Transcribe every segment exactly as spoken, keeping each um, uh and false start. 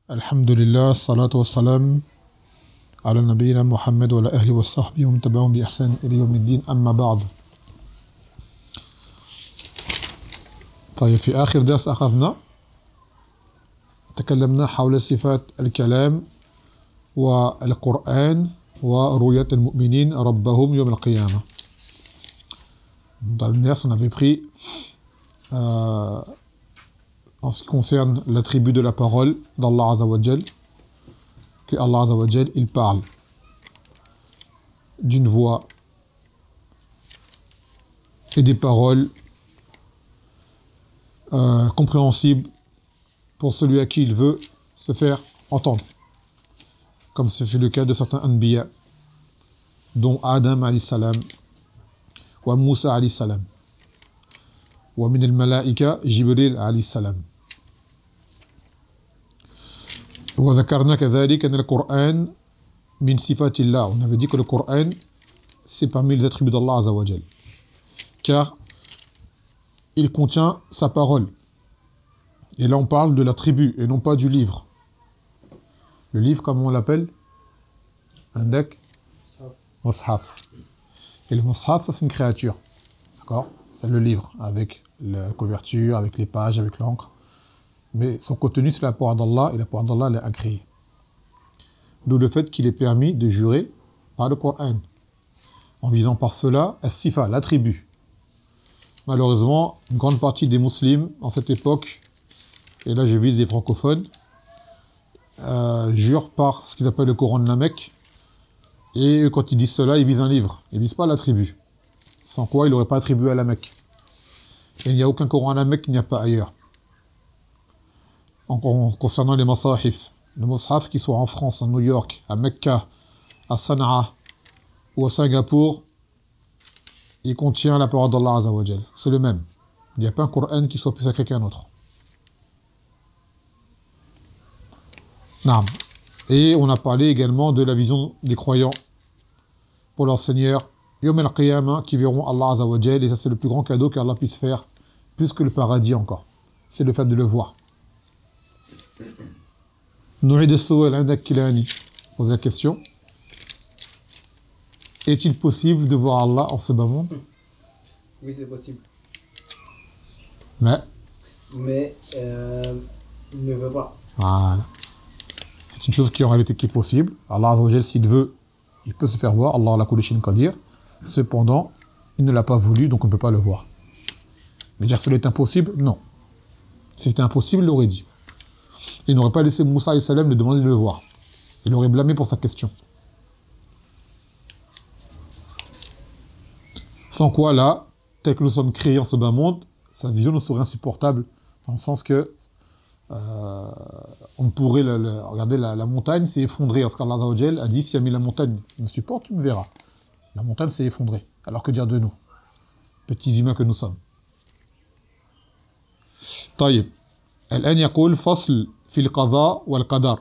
Alhamdulillah, salatu wassalam ala nabiyyina Muhammad wa ala ahli wa sahbihi wa man tabi'ahum bi ihsan ila yawmiddin amma ba'd. طيب في آخر درس أخذنا تكلمنا حول صفات الكلام والقرآن ورؤية المؤمنين ربهم يوم القيامة. Dans le ders, on avait pris euh, en ce qui concerne l'attribut de la parole d'Allah Azza wa Jal, que Allah Azza wa Jal, il parle d'une voix et des paroles euh, compréhensibles pour celui à qui il veut se faire entendre, comme c'est le cas de certains anbiya, dont Adam alayhi salam, wa Musa alayhi salam, wa min al-malaika Jibril alayhi salam. وذكرنا كذلك أن القرآن من صفات الله. On avait dit que le Coran c'est parmi les attributs d'Allah Azza wa Jal, car il contient sa parole. Et là on parle de l'attribut et non pas du livre. Le livre, comment on l'appelle? Un deck Mushaf. Et le Mushaf, ça c'est une créature. D'accord? C'est le livre, avec la couverture, avec les pages, avec l'encre. Mais son contenu, c'est la parole d'Allah, et la parole d'Allah, elle est incréée. D'où le fait qu'il est permis de jurer par le Coran, en visant par cela as-sifa, l'attribut. Malheureusement, une grande partie des musulmans, en cette époque, et là je vise les francophones, euh, jurent par ce qu'ils appellent le Coran de la Mecque, et quand ils disent cela, ils visent un livre, ils visent pas l'attribut. Sans quoi, ils n'auraient pas attribué à la Mecque. Et il n'y a aucun Coran à la Mecque qu'il n'y a pas ailleurs. En, en concernant les masahif, le mushaf qui soit en France, à New York, à Mecca, à Sanaa ou à Singapour, il contient la parole d'Allah Azza wa Jal. C'est le même. Il n'y a pas un Coran qui soit plus sacré qu'un autre. Naam. Et on a parlé également de la vision des croyants pour leur Seigneur Yawm al-Qiyamah, qui verront Allah Azza wa Jal, et ça c'est le plus grand cadeau qu'Allah puisse faire, plus que le paradis encore. C'est le fait de le voir. Nourid as-Su'al Indak Kilani pose la question: est-il possible de voir Allah en ce bas monde? Oui, c'est possible. Mais Mais euh, il ne veut pas. Voilà. C'est une chose qui en réalité qui est possible. Allah Azza wa Jal, s'il veut, il peut se faire voir. Allah ala kulli shay'in qadir. Cependant, il ne l'a pas voulu, donc on ne peut pas le voir. Mais dire que cela est impossible, non. Si c'était impossible, il l'aurait dit. Il n'aurait pas laissé Moussa alayhi salam lui demander de le voir. Il l'aurait blâmé pour sa question. Sans quoi, là, tel que nous sommes créés en ce bas monde, sa vision nous serait insupportable, dans le sens que euh, on pourrait le, le, regarder la, la montagne s'est effondrée. Lorsqu'Allah Azza wa Jal a dit: si Ami la montagne me supporte, tu me verras. La montagne s'est effondrée. Alors que dire de nous, petits humains que nous sommes? طيب الآن يقول فصل في القضاء والقدر.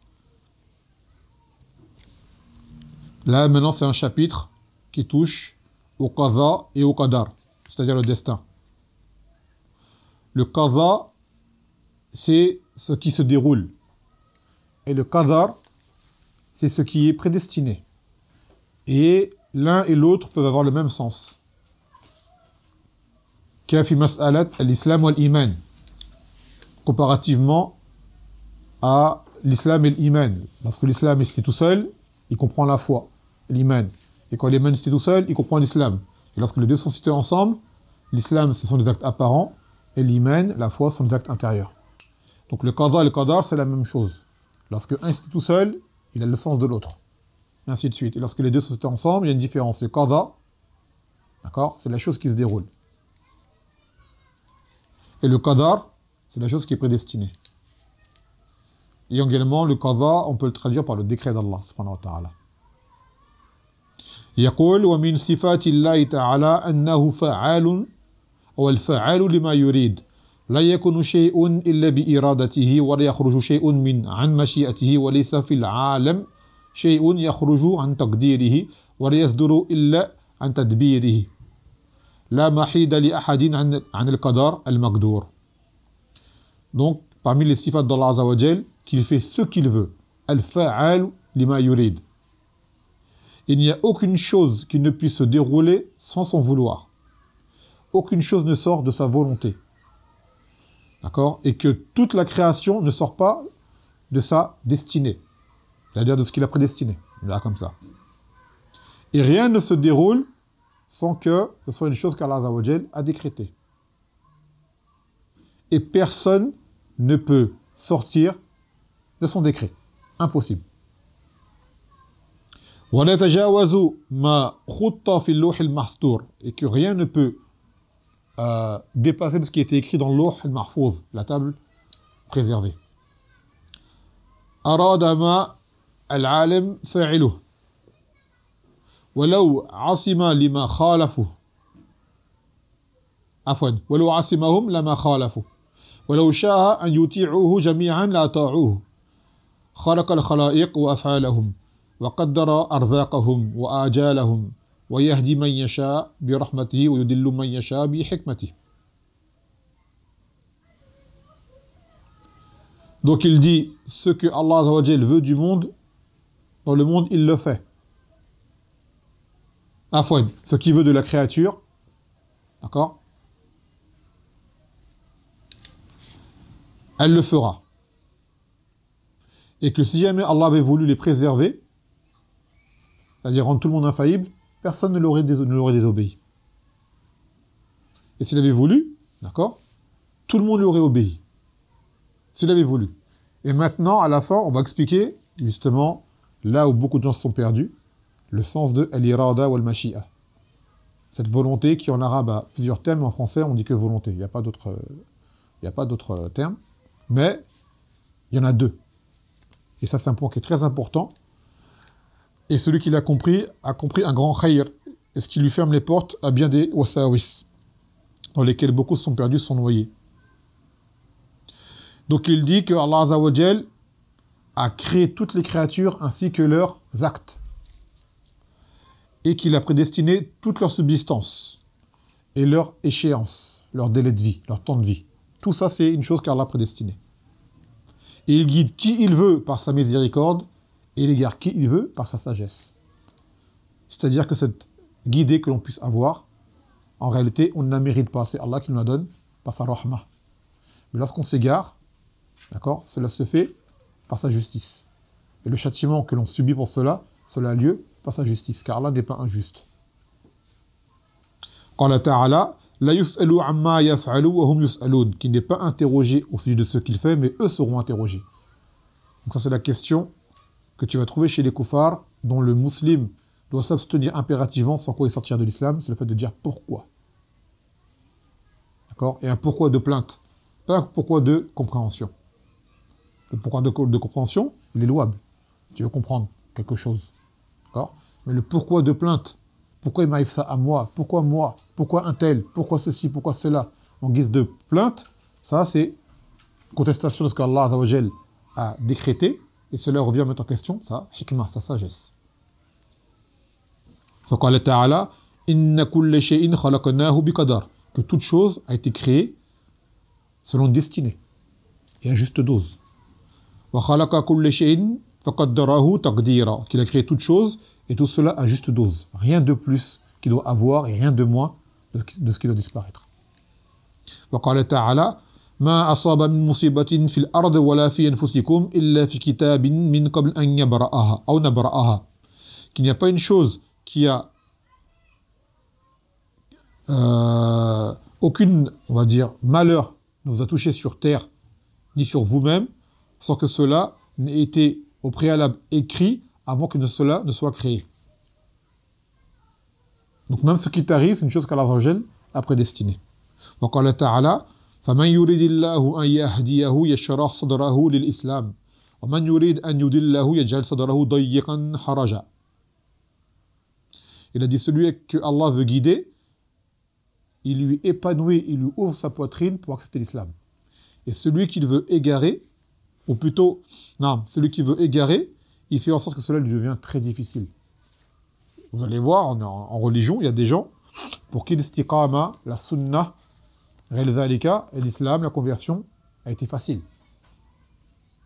Là maintenant c'est un chapitre qui touche au qadha et au qadar, c'est-à-dire le destin. Le qadha, c'est ce qui se déroule, et le qadar, c'est ce qui est prédestiné. Et l'un et l'autre peuvent avoir le même sens. Kafi mas'alat al-islam wal-iman, comparativement à l'islam et l'iman. Parce que l'islam, c'est tout seul, il comprend la foi, l'iman. Et quand l'iman, c'est tout seul, il comprend l'islam. Et lorsque les deux sont cités ensemble, l'islam, ce sont des actes apparents, et l'iman, la foi, sont des actes intérieurs. Donc le qada et le qadar, c'est la même chose. Lorsque un est tout seul, il a le sens de l'autre. Et ainsi de suite. Et lorsque les deux sont cités ensemble, il y a une différence. Le qada, d'accord, c'est la chose qui se déroule. Et le qadar, c'est la chose qui est prédestinée. Et également, le qadha, on peut le traduire par le décret d'Allah, subhanahu wa ta'ala. يقول ومن صفات الله تعالى أنه فعال أو الفعال لما يريد لا يكون شيء إلا بإرادته ولا يخرج شيء من عن مشيئته وليس في العالم شيء يخرج عن تقديره ولا يصدر إلا عن تدبيره لا محيد لأحد عن عن القدر المقدور. Donc, parmi les sifat d'Allah Azza wa Jal, qu'il fait ce qu'il veut. Al-fa'al lima yurid. Il n'y a aucune chose qui ne puisse se dérouler sans son vouloir. Aucune chose ne sort de sa volonté. D'accord? Et que toute la création ne sort pas de sa destinée. C'est-à-dire de ce qu'il a prédestiné. Là, comme ça. Et rien ne se déroule sans que ce soit une chose qu'Allah Azza wa Jal a décrétée. Et personne ne peut sortir de son décret. Impossible. وَلَا تَجَاوَزُوا مَا خُطَّ فِي اللَّوْحِ الْمَحْسْطُورِ. Et que rien ne peut euh, dépasser de ce qui était écrit dans l'Lawh al-Mahfouz, la table préservée. أَرَادَ مَا الْعَالِمْ فَاعِلُهُ وَلَوْ عَصِمَ لِمَا خَالَفُهُ عفوا ولو عصمهم لما خالفوا ولو شاء أن يطيعوه جميعا لأطاعوه خلق الخلائق وأفعالهم وقدر أرزاقهم وآجالهم ويهدي من يشاء برحمته ويضل من يشاء بحكمته. Donc il dit ce que Allah Azza wa Jal veut du monde, dans le monde il le fait. Afwan, ce qu'il veut de la créature, d'accord, elle le fera. Et que si jamais Allah avait voulu les préserver, c'est-à-dire rendre tout le monde infaillible, personne ne l'aurait, dés- ne l'aurait désobéi. Et s'il avait voulu, d'accord, tout le monde lui aurait obéi. S'il avait voulu. Et maintenant, à la fin, on va expliquer, justement, là où beaucoup de gens se sont perdus, le sens de al-irada wal mashi'a. Cette volonté qui en arabe a plusieurs termes, en français on dit que volonté, il n'y a pas d'autres, il n'y a pas d'autres termes, mais il y en a deux. Et ça c'est un point qui est très important. Et celui qui l'a compris, a compris un grand khayr, et ce qui lui ferme les portes à bien des wasawis, dans lesquels beaucoup se sont perdus, sont noyés. Donc il dit que Allah Azza wa Jal a créé toutes les créatures ainsi que leurs actes. Et qu'il a prédestiné toute leur subsistance et leur échéance, leur délai de vie, leur temps de vie. Tout ça, c'est une chose qu'Allah a prédestinée. Et il guide qui il veut par sa miséricorde et il égare qui il veut par sa sagesse. C'est-à-dire que cette guidée que l'on puisse avoir, en réalité, on ne la mérite pas. C'est Allah qui nous la donne par sa rahma. Mais lorsqu'on s'égare, d'accord, cela se fait par sa justice. Et le châtiment que l'on subit pour cela, cela a lieu par sa justice, car Allah n'est pas injuste. Qala ta'ala, la yus'alu amma yaf'alu wa hum yus'alun, qui n'est pas interrogé au sujet de ce qu'il fait, mais eux seront interrogés. Donc ça c'est la question que tu vas trouver chez les koufars, dont le musulman doit s'abstenir impérativement, sans quoi il sortir de l'islam, c'est le fait de dire pourquoi. D'accord? Et un pourquoi de plainte, pas un pourquoi de compréhension. Le pourquoi de, de compréhension, il est louable. Tu veux comprendre quelque chose. D'accord? Mais le pourquoi de plainte, pourquoi il m'arrive ça à moi, pourquoi moi, pourquoi un tel, pourquoi ceci, pourquoi cela, en guise de plainte, ça c'est contestation de ce qu'Allah Azza wa Jal a décrété, et cela revient à mettre en question sa hikmah, sa sagesse. فقال تعالى إن كل شيء خلقناه بقدر, que toute chose a été créée selon une destinée et à juste dose. وخلق كل شيء فقدره تقديرا, qu'il a créé toute chose et tout cela à juste dose, rien de plus qu'il doit avoir et rien de moins de ce qui doit disparaître. وقال تعالى ما أصاب من مصيبة في الأرض ولا في أنفسكم إلا في كتاب من قبل أن يبرأها أو نبرأها, qu'il n'y a pas une chose qui a euh, aucune, on va dire, malheur ne vous a touché sur terre ni sur vous-même sans que cela n'ait été au préalable écrit avant que cela ne soit créé. Donc même ce qui t'arrive, c'est une chose qu'Allah Azza wa Jal a prédestinée. وقال تعالى فمن يريد الله أن يهديه يشرح صدره للإسلام ومن يريد أن يضله يجعل صدره ضيقا حرجا. Il a dit celui que Allah veut guider, il lui épanouit, il lui ouvre sa poitrine pour accepter l'islam. Et celui qu'il veut égarer, ou plutôt, non, celui qui veut égarer, il fait en sorte que cela lui devient très difficile. Vous allez voir, en, en religion, il y a des gens pour qui l'istiqama, la sunnah, et l'islam, la conversion, a été facile.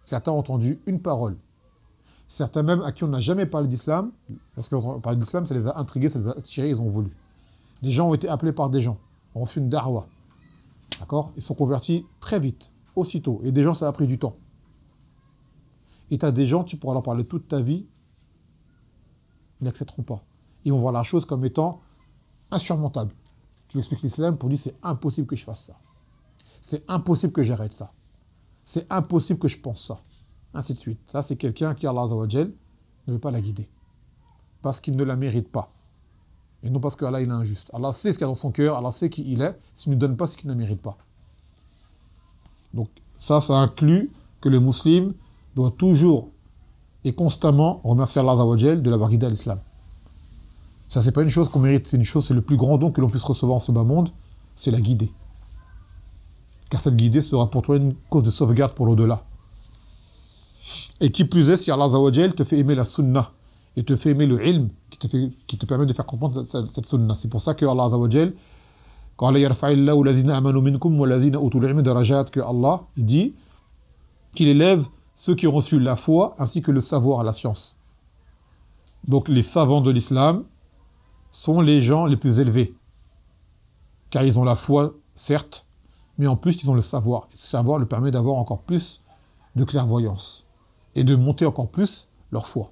Certains ont entendu une parole. Certains même à qui on n'a jamais parlé d'islam, parce qu'on parle d'islam, ça les a intrigués, ça les a attirés, ils ont voulu. Des gens ont été appelés par des gens, ont reçu une da'wa. D'accord? Ils sont convertis très vite, aussitôt. Et des gens, ça a pris du temps. Et tu as des gens, tu pourras leur parler toute ta vie, ils n'accepteront pas. Ils vont voir la chose comme étant insurmontable. Tu lui expliques l'islam, pour lui, c'est impossible que je fasse ça. C'est impossible que j'arrête ça. C'est impossible que je pense ça. Ainsi de suite. Ça, c'est quelqu'un qui, Allah Azza wa Jal, ne veut pas la guider. Parce qu'il ne la mérite pas. Et non parce qu'Allah, il est injuste. Allah sait ce qu'il y a dans son cœur, Allah sait qui il est. S'il ne donne pas ce qu'il ne mérite pas. Donc, ça, ça inclut que le musulman doit toujours et constamment remercier Allah Azza wa Jal de l'avoir guidé à l'islam. Ça, c'est pas une chose qu'on mérite, c'est une chose, c'est le plus grand don que l'on puisse recevoir en ce bas monde, c'est la guider. Car cette guidée sera pour toi une cause de sauvegarde pour l'au-delà. Et qui plus est, si Allah Azza wa Jal te fait aimer la sunna et te fait aimer le ilm qui te, fait, qui te permet de faire comprendre cette, cette sunna. C'est pour ça que Allah Azza wa Jal, quand Allah yarfa'illahu lazina amanu minkum wa lazina utul ilm darajat, que Allah il dit qu'il élève ceux qui ont reçu la foi ainsi que le savoir, la science. Donc les savants de l'islam sont les gens les plus élevés. Car ils ont la foi, certes, mais en plus ils ont le savoir. Et ce savoir leur permet d'avoir encore plus de clairvoyance et de monter encore plus leur foi.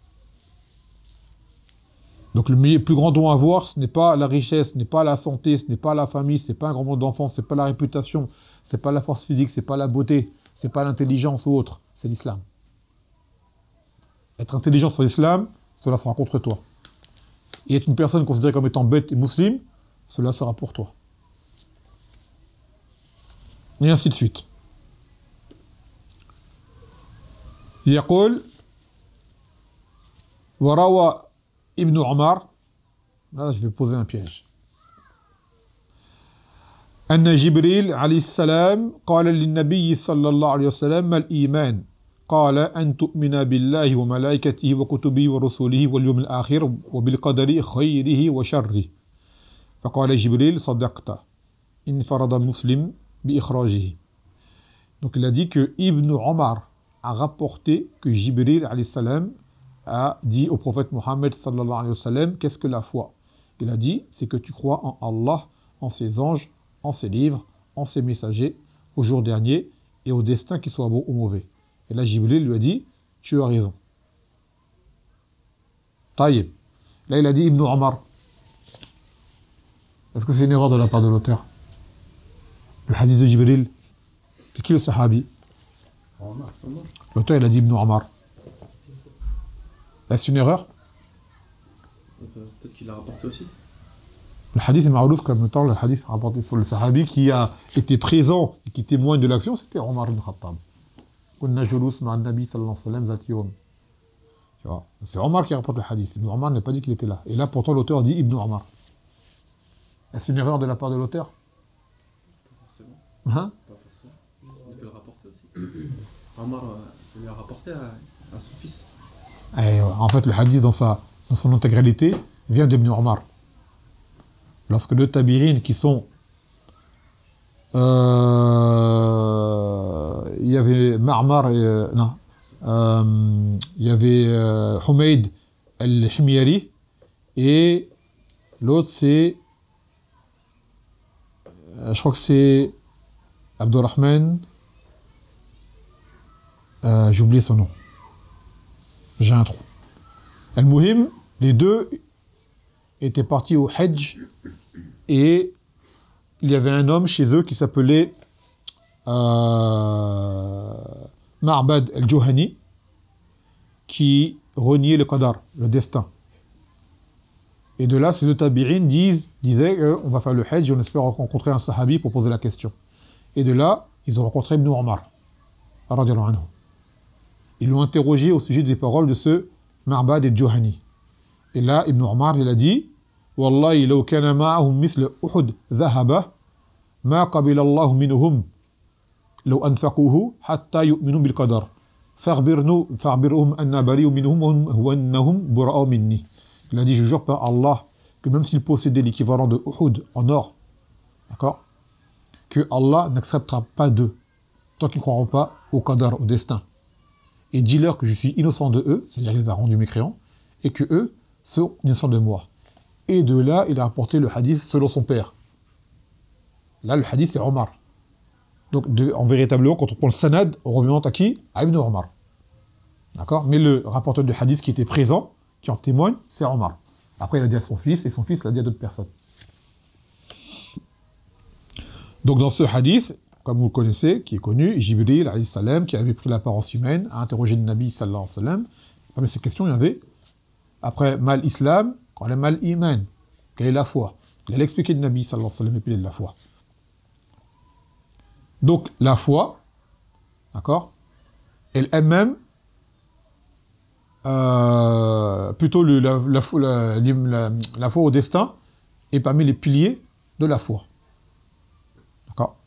Donc le plus grand don à avoir, ce n'est pas la richesse, ce n'est pas la santé, ce n'est pas la famille, ce n'est pas un grand nombre d'enfants, ce n'est pas la réputation, ce n'est pas la force physique, ce n'est pas la beauté, ce n'est pas l'intelligence ou autre, c'est l'islam. Être intelligent sur l'islam, cela sera contre toi. Et être une personne considérée comme étant bête et musulmane, cela sera pour toi. Et ainsi de suite. يقول وروى ابن عمر, là je vais poser un piège. أن جبريل عليه السلام قال للنبي صلى الله عليه وسلم ما الإيمان؟ قال أن تؤمن بالله وملائكته وكتبه ورسله واليوم الآخر وبالقدر خيره وشره. فقال جبريل صدقت إن فرض مسلم بإخراجه. Donc il a dit que Ibn Omar a rapporté que Jibril alayhi salam a dit au prophète Mohammed sallallahu alayhi wa sallam, qu'est-ce que la foi? Il a dit, c'est que tu crois en Allah, en ses anges, en ses livres, en ses messagers, au jour dernier et au destin qui soit bon ou mauvais. Et là Jibril lui a dit, tu as raison. Taïb. Là il a dit Ibn Omar. Est-ce que c'est une erreur de la part de l'auteur? Le hadith de Jibril, c'est qui le sahabi? L'auteur il a dit Ibn Omar. Est-ce une erreur? Peut-être qu'il l'a rapporté aussi. Le hadith est ma'rouf comme étant le hadith rapporté sur le sahabi qui a été présent et qui témoigne de l'action, c'était Omar ibn Khattab. C'est Omar qui rapporte le hadith. Ibn Omar n'a pas dit qu'il était là. Et là pourtant l'auteur dit Ibn Omar. Est-ce une erreur de la part de l'auteur? Pas forcément. Hein? Pas forcément. Il peut le rapporter aussi. Omar euh, lui a rapporté à, à son fils. Et, en fait, le hadith dans, sa, dans son intégralité vient d'Ibn Omar. Lorsque deux tabi'in qui sont... Euh, il y avait Ma'mar et... Euh, non. Euh, il y avait euh, Humayd al-Himyari et l'autre c'est... Euh, je crois que c'est Abdurrahman... Euh, j'ai oublié son nom. J'ai un trou. Al-Muhim, les deux étaient partis au Hajj et il y avait un homme chez eux qui s'appelait euh, Ma'bad al-Juhani qui reniait le qadar, le destin. Et de là, ces deux tabi'in disent, disaient qu'on va faire le Hajj et on espère rencontrer un sahabi pour poser la question. Et de là, ils ont rencontré Ibn Omar, radiyallahu anhu. Ils l'ont interrogé au sujet des paroles de ce Ma'bad al-Juhani. Et là, Ibn Omar, il a dit Wallahi, law kana ma'ahum misl Uhud dhahaba, ma qabila Allah minhum, law anfaquhu hatta yu'minu bil qadar. Fa'khbirnu fa'khbirhum anna bari'un minhum wa annahum bura'u minni. Il a dit, je jure par Allah, que même s'ils possédaient l'équivalent de Uhud en or, d'accord, que Allah n'acceptera pas d'eux, tant qu'ils ne croiront pas au qadar, au destin. et dis-leur que je suis innocent de eux, c'est-à-dire qu'il les a rendus mécréants, et que eux sont innocents de moi. Et de là, il a rapporté le hadith selon son père. Là, le hadith, c'est Omar. Donc, de, en véritablement, quand on prend le sanad, on revient à qui? À Ibn Omar. D'accord? Mais le rapporteur de hadith qui était présent, qui en témoigne, c'est Omar. Après, il a dit à son fils, et son fils l'a dit à d'autres personnes. Donc, dans ce hadith, comme vous le connaissez, qui est connu, Jibril, alayhi salam, qui avait pris l'apparence humaine, a interrogé le Nabi, sallallahu alayhi wa sallam. Parmi ces questions, il y avait, après, mal islam, quand il mal iman, quelle est la foi? Il allait expliquer le Nabi, sallallahu alayhi wa sallam, et puis de la foi. Donc, la foi, d'accord, elle-même, euh, plutôt le, la, la, la, la, la foi au destin, est parmi les piliers de la foi. D'accord?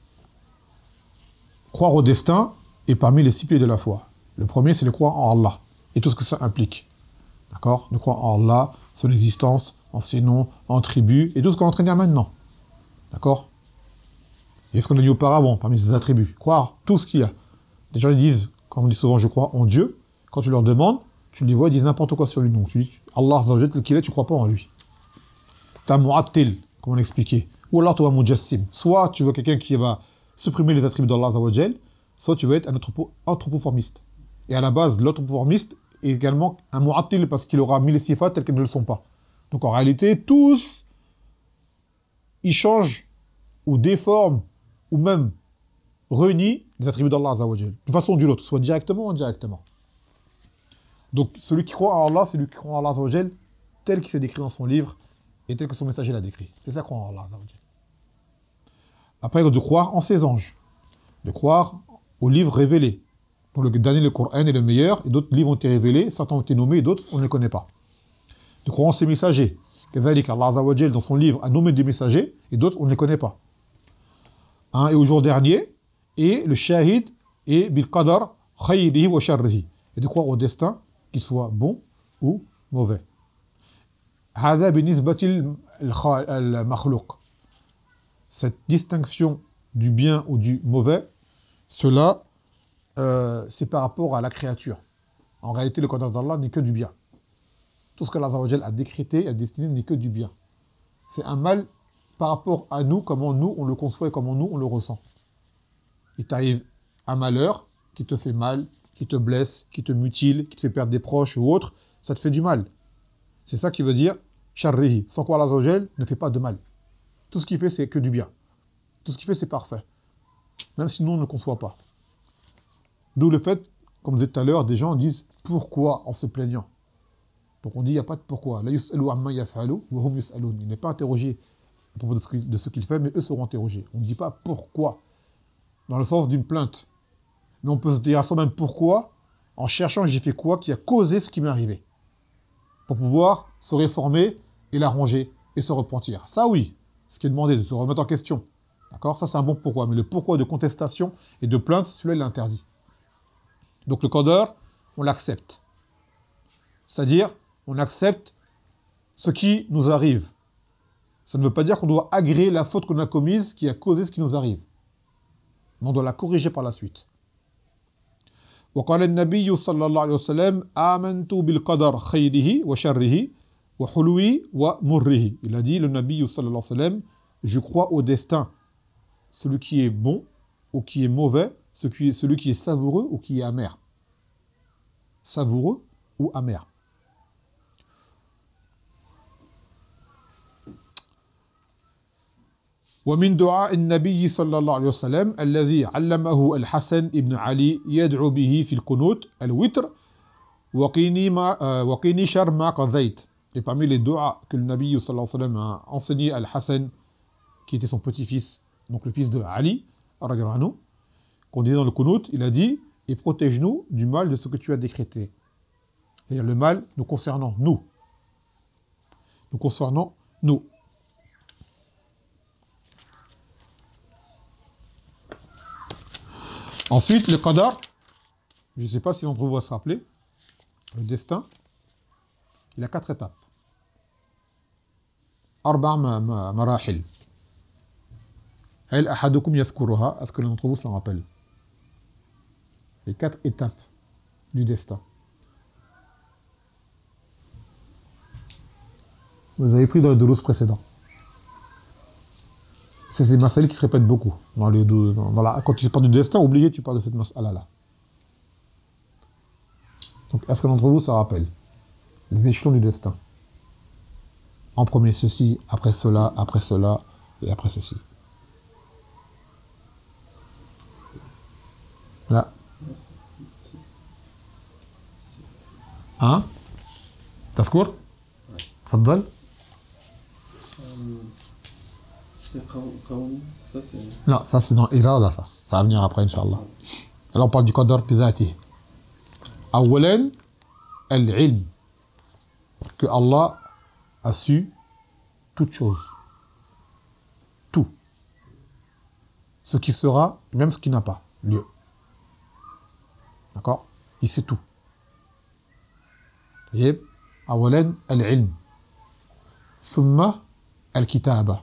Croire au destin est parmi les six piliers de la foi. Le premier, c'est de croire en Allah, et tout ce que ça implique. D'accord? De croire en Allah, son existence, en ses noms, en tribus, et tout ce qu'on est en train de dire maintenant. D'accord? Et ce qu'on a dit auparavant, parmi ses attributs. Croire tout ce qu'il y a. Des gens ils disent, comme on dit souvent, je crois en Dieu. Quand tu leur demandes, tu les vois, ils disent n'importe quoi sur lui. Donc tu dis, Allah, tel qu'il est, tu crois pas en lui. T'as mu'attil, comme on l'a expliqué. Ou alors tu vas mujassim. Soit tu veux quelqu'un qui va supprimer les attributs d'Allah, soit tu veux être un anthropoformiste. Et à la base, l'anthropoformiste est également un mu'attil parce qu'il aura mis les sifat tels qu'elles ne le sont pas. Donc en réalité, tous, ils changent ou déforment ou même renient les attributs d'Allah d'une façon ou d'une autre, soit directement ou indirectement. Donc celui qui croit en Allah, c'est celui qui croit en Allah tel qu'il s'est décrit dans son livre et tel que son messager l'a décrit. C'est ça croire en Allah. Après, de croire en ses anges, de croire aux livres révélés. Donc le dernier, le Coran est le meilleur, et d'autres livres ont été révélés, certains ont été nommés, et d'autres on ne les connaît pas. De croire en ses messagers. Allah dans son livre a nommé des messagers, et d'autres on ne les connaît pas. Hein, et au jour dernier, et le shahid, et bil qadar khayrihi wa sharrihi. Et de croire au destin, qu'il soit bon ou mauvais. هذا بالنسبة المخلوق. Cette distinction du bien ou du mauvais, cela, euh, c'est par rapport à la créature. En réalité, le qadar d'Allah n'est que du bien. Tout ce qu'Allah a décrété, a destiné, n'est que du bien. C'est un mal par rapport à nous, comment nous, on le conçoit et comment nous, on le ressent. Il t'arrive un malheur qui te fait mal, qui te blesse, qui te mutile, qui te fait perdre des proches ou autre, ça te fait du mal. C'est ça qui veut dire sharrihi, sans quoi Allah ne fait pas de mal. Tout ce qu'il fait, c'est que du bien. Tout ce qu'il fait, c'est parfait. Même si nous, on ne le conçoit pas. D'où le fait, comme je disais tout à l'heure, des gens disent « pourquoi » en se plaignant. Donc on dit « il n'y a pas de pourquoi ». La yus'alu amma yaf'alu wa hum yus'alun. Il n'est pas interrogé à propos de ce qu'il fait, mais eux seront interrogés. On ne dit pas « pourquoi » dans le sens d'une plainte. Mais on peut se dire à soi-même « pourquoi » en cherchant « j'ai fait quoi » qui a causé ce qui m'est arrivé. Pour pouvoir se réformer et l'arranger et se repentir. Ça oui, ce qui est demandé, de se remettre en question. D'accord? Ça c'est un bon pourquoi. Mais le pourquoi de contestation et de plainte, celui-là il l'interdit. Donc le qadar, on l'accepte. C'est-à-dire, on accepte ce qui nous arrive. Ça ne veut pas dire qu'on doit agréer la faute qu'on a commise qui a causé ce qui nous arrive. Mais on doit la corriger par la suite. وقال النبي صلى الله عليه وسلم آمنت بالقدر خيره وشره وحلوه ومره. Il a dit, le Nabi صلى الله عليه وسلم, je crois au destin, celui qui est bon ou qui est mauvais, celui qui est savoureux ou qui est amer. Savoureux ou amer. ومن دعاء النبي صلى الله عليه وسلم الذي علمه الحسن ابن علي يدعو به في القنوت الوتر وقيني ما وقيني شر ما قضيت. Et parmi les doigts que le Nabi sallallahu alayhi wa sallam a enseigné à Al-Hassan, qui était son petit-fils, donc le fils de Ali, qu'on disait dans le Qunut, il a dit « Et protège-nous du mal de ce que tu as décrété ». C'est-à-dire le mal nous concernant, nous. Nous concernant, nous. Ensuite, le qadar, je ne sais pas si l'on va se rappeler, le destin, il a quatre étapes. Arba' marahil. Hal ahadukum yadhkuruha, est-ce que l'un d'entre vous s'en rappelle? Les quatre étapes du destin. Vous avez pris dans les douze précédents. C'est des mas'ales qui se répètent beaucoup. Dans les deux, dans, dans la, quand tu parles du destin, oubliez, tu parles de cette mas'ala-là. Donc, est-ce que d'entre vous, ça rappelle les échelons du destin? En premier ceci, après cela, après cela, et après ceci. Là. Hein? Tascour? Tfaddal? C'est Qawmi, c'est ça, c'est... Non, ça c'est dans Irada, ça. Ça va venir après, Inch'Allah. Alors on parle du qadar bidhati. Awalan, al-ilm. Que Allah a su toute chose. Tout. Ce qui sera, même ce qui n'a pas lieu. D'accord? Il sait tout. Yeb. Awalan, al-ilm. Thumma, al-kitaba.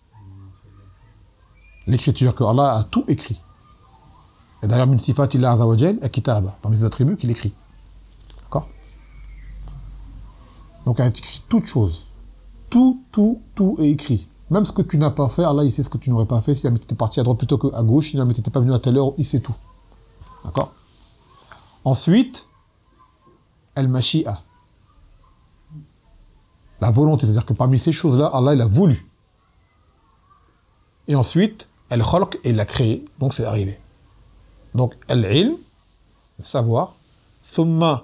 L'écriture, que Allah a tout écrit. Et d'ailleurs, min sifatillah azza wa jal, al-kitaba, parmi ses attributs qu'il écrit. D'accord? Donc, il a écrit toute chose. Tout, tout, tout est écrit. Même ce que tu n'as pas fait, Allah, il sait ce que tu n'aurais pas fait. Si jamais tu étais parti à droite plutôt qu'à gauche, si jamais tu n'étais pas venu à telle heure, il sait tout. D'accord? Ensuite, al-mashi'a. La volonté, c'est-à-dire que parmi ces choses-là, Allah, il a voulu. Et ensuite, al-khalq, il l'a créé, donc c'est arrivé. Donc, al-ilm, le savoir, thumma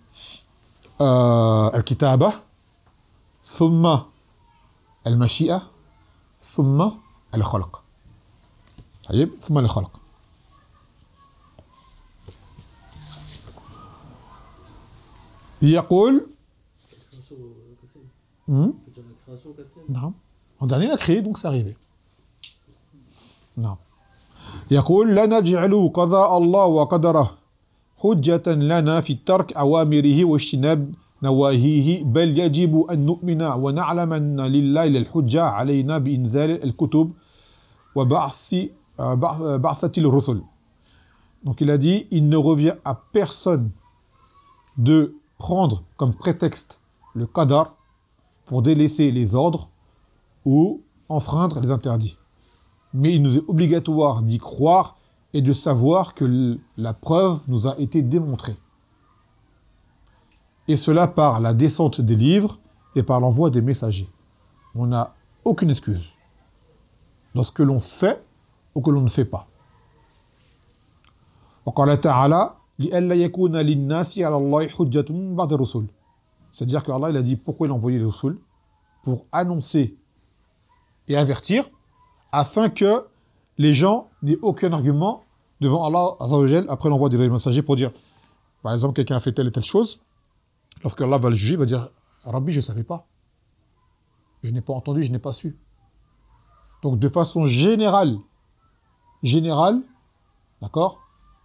euh, al-kitaba, thumma al-mashi'a, thumma al-khalq. طيب ثم al-khalq. يقول Hmm? Non. En dernier, il a créé, donc c'est arrivé. Non. يقول لا نجعل قضاء الله وقدره حجة لنا في ترك أوامره واجتناب نواهيه بل يجب أن نؤمن ونعلم أن لله الحجة علينا بإنزال الكتب وبعث بعثة الرسل. Donc il a dit, il ne revient à personne de prendre comme prétexte le qadar pour délaisser les ordres ou enfreindre les interdits. Mais il nous est obligatoire d'y croire et de savoir que la preuve nous a été démontrée. Et cela par la descente des livres et par l'envoi des messagers. On n'a aucune excuse dans ce que l'on fait ou que l'on ne fait pas. وقال تعالى لئلا يكون للناس على الله حجة بعد الرسل. C'est-à-dire qu'Allah, il a dit pourquoi il a envoyé les Rasul? Pour annoncer et avertir, afin que les gens n'aient aucun argument devant Allah Azza wa Jal après l'envoi des messagers pour dire, par exemple, quelqu'un a fait telle et telle chose, lorsque Allah va le juger, il va dire, Rabbi, je ne savais pas. Je n'ai pas entendu, je n'ai pas su. Donc, de façon générale, générale, d'accord,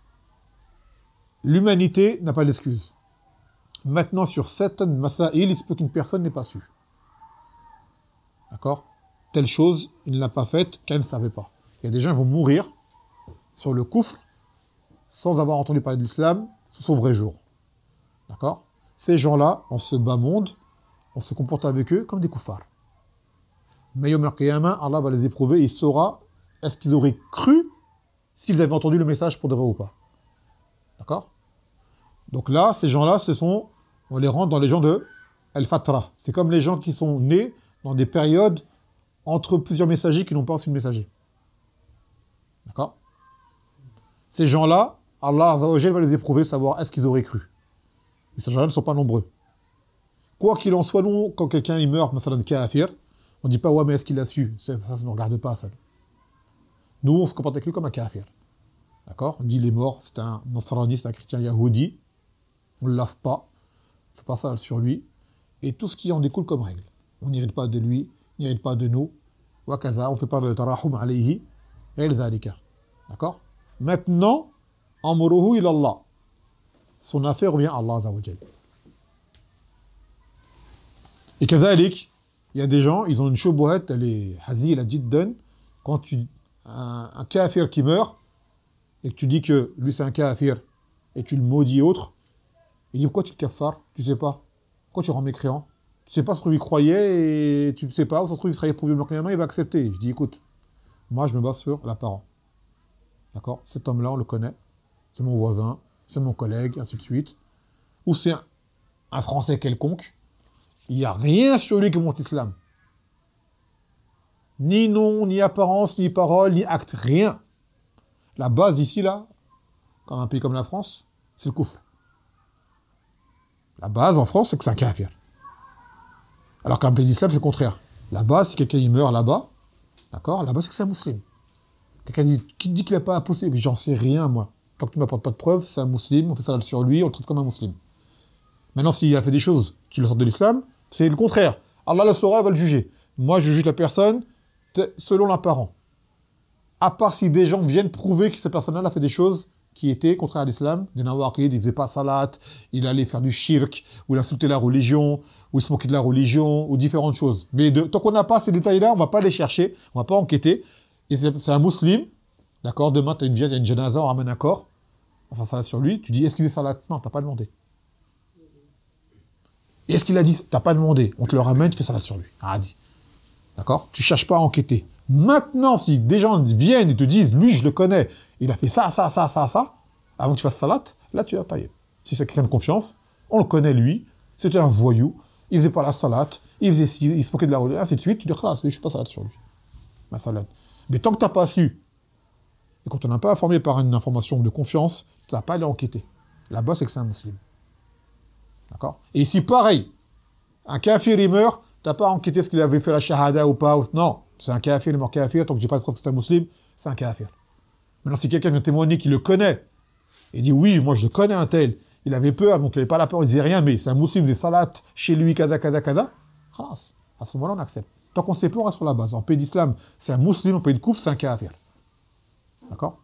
l'humanité n'a pas d'excuse. Maintenant, sur certaines masaïl, il se peut qu'une personne n'ait pas su. D'accord? Telle chose, il ne l'a pas faite, qu'elle ne savait pas. Il y a des gens qui vont mourir sur le kufr sans avoir entendu parler de l'islam sous son vrai jour. D'accord? Ces gens-là, en ce bas monde, on se comporte avec eux comme des kuffars. Mais Yom al-Qiyamah, Allah va les éprouver et il saura est-ce qu'ils auraient cru s'ils avaient entendu le message pour de vrai ou pas. D'accord? Donc là, ces gens-là, ce sont, on les rentre dans les gens de Al-Fatra. C'est comme les gens qui sont nés dans des périodes entre plusieurs messagers qui n'ont pas reçu de messager. D'accord? Ces gens-là, Allah Azza wa Jal va les éprouver, savoir est-ce qu'ils auraient cru. Et ces gens-là ne sont pas nombreux. Quoi qu'il en soit, non, quand quelqu'un il meurt, masalan kafir, on ne dit pas ouais mais est-ce qu'il a su? Ça, ça ne regarde pas ça. Nous, on se comporte avec lui comme un kafir. D'accord? On dit il est mort, c'est un nasrani, c'est un chrétien yahoudi. On ne le lave pas, on ne fait pas ça sur lui. Et tout ce qui en découle comme règle. On n'hérite pas de lui, on n'hérite pas de nous. Wakaza, on ne fait pas de tarahum alayhi. Et dhalika. D'accord? Maintenant, amruhu ila Allah. Son affaire revient à Allah Azza wa Jal. Et kazalik, il y a des gens, ils ont une shubhat, elle est hazila jiddan. Quand tu, un, un kafir qui meurt, et que tu dis que lui c'est un kafir, et tu le maudis autre, Il dit, pourquoi tu le kaffar? Tu sais pas. Pourquoi tu rends mécréant? Tu sais pas, ça se trouve, il croyait et tu ne sais pas, ou ça se trouve, il sera éprouvé le Qiyamah, il va accepter. Je dis, écoute, moi, je me base sur l'apparent. D'accord? Cet homme-là, on le connaît. C'est mon voisin, c'est mon collègue, ainsi de suite. Ou c'est un, un Français quelconque. Il n'y a rien sur lui qui montre l'islam. Ni nom, ni apparence, ni parole, ni acte, rien. La base ici, là, dans un pays comme la France, c'est le kufr. La base en France, c'est que c'est un kafir. Alors qu'un pays d'islam, c'est le contraire. La base, si quelqu'un il meurt là-bas, d'accord, la base, c'est que c'est un musulman. Quelqu'un dit, qui dit qu'il n'a pas poussé, j'en sais rien, moi. Tant que tu ne m'apportes pas de preuves, c'est un musulman, on fait ça sur lui, on le traite comme un musulman. Maintenant, s'il a fait des choses qui le sortent de l'islam, c'est le contraire. Allah le saura, il va le juger. Moi, je juge la personne selon l'apparent. À part si des gens viennent prouver que cette personne-là a fait des choses qui étaient contraires à l'islam, des nawaqid, il faisait pas salat, il allait faire du shirk, ou il insultait la religion, ou il se moquait de la religion, ou différentes choses. Mais de, tant qu'on n'a pas ces détails-là, on va pas les chercher, on va pas enquêter. Et c'est, c'est un musulman, d'accord, demain tu as une vieille, il y a une janaza, on ramène un corps, enfin salat sur lui, tu dis, est-ce qu'il est salat? Non, t'as pas demandé. Et est-ce qu'il a dit, t'as pas demandé, on te le ramène, tu fais salat sur lui. Ah, dit. D'accord? Tu cherches pas à enquêter. Maintenant, si des gens viennent et te disent, lui, je le connais, il a fait ça, ça, ça, ça, ça, avant que tu fasses salat, là, tu vas tailler. Si c'est quelqu'un de confiance, on le connaît, lui, c'était un voyou, il faisait pas la salat, il faisait ci, il se moquait de la religion, ainsi de suite, tu dis, ah, je suis pas salat sur lui. Ma salat. Mais tant que t'as pas su, et quand on n'a pas informé par une information de confiance, tu n'as pas allé enquêter. Là-bas, c'est que c'est un musulman. D'accord? Et ici, pareil, un kafir, il meurt, t'as pas enquêté ce qu'il avait fait la shahada ou pas, ou... non. C'est un kafir, il est mort kafir, tant que j'ai pas de preuve que c'est un musulman, c'est un kafir. Maintenant, si quelqu'un vient témoigner qu'il le connaît, et dit oui, moi je le connais un tel, il avait peur, donc il n'avait pas la peur, il disait rien, mais c'est un musulman, il faisait salat chez lui, kaza, kaza, kaza, khalas, à ce moment-là, on accepte. Tant qu'on sait pas, on reste sur la base. En pays d'islam, c'est un musulman, en pays de kouf, c'est un kafir. D'accord?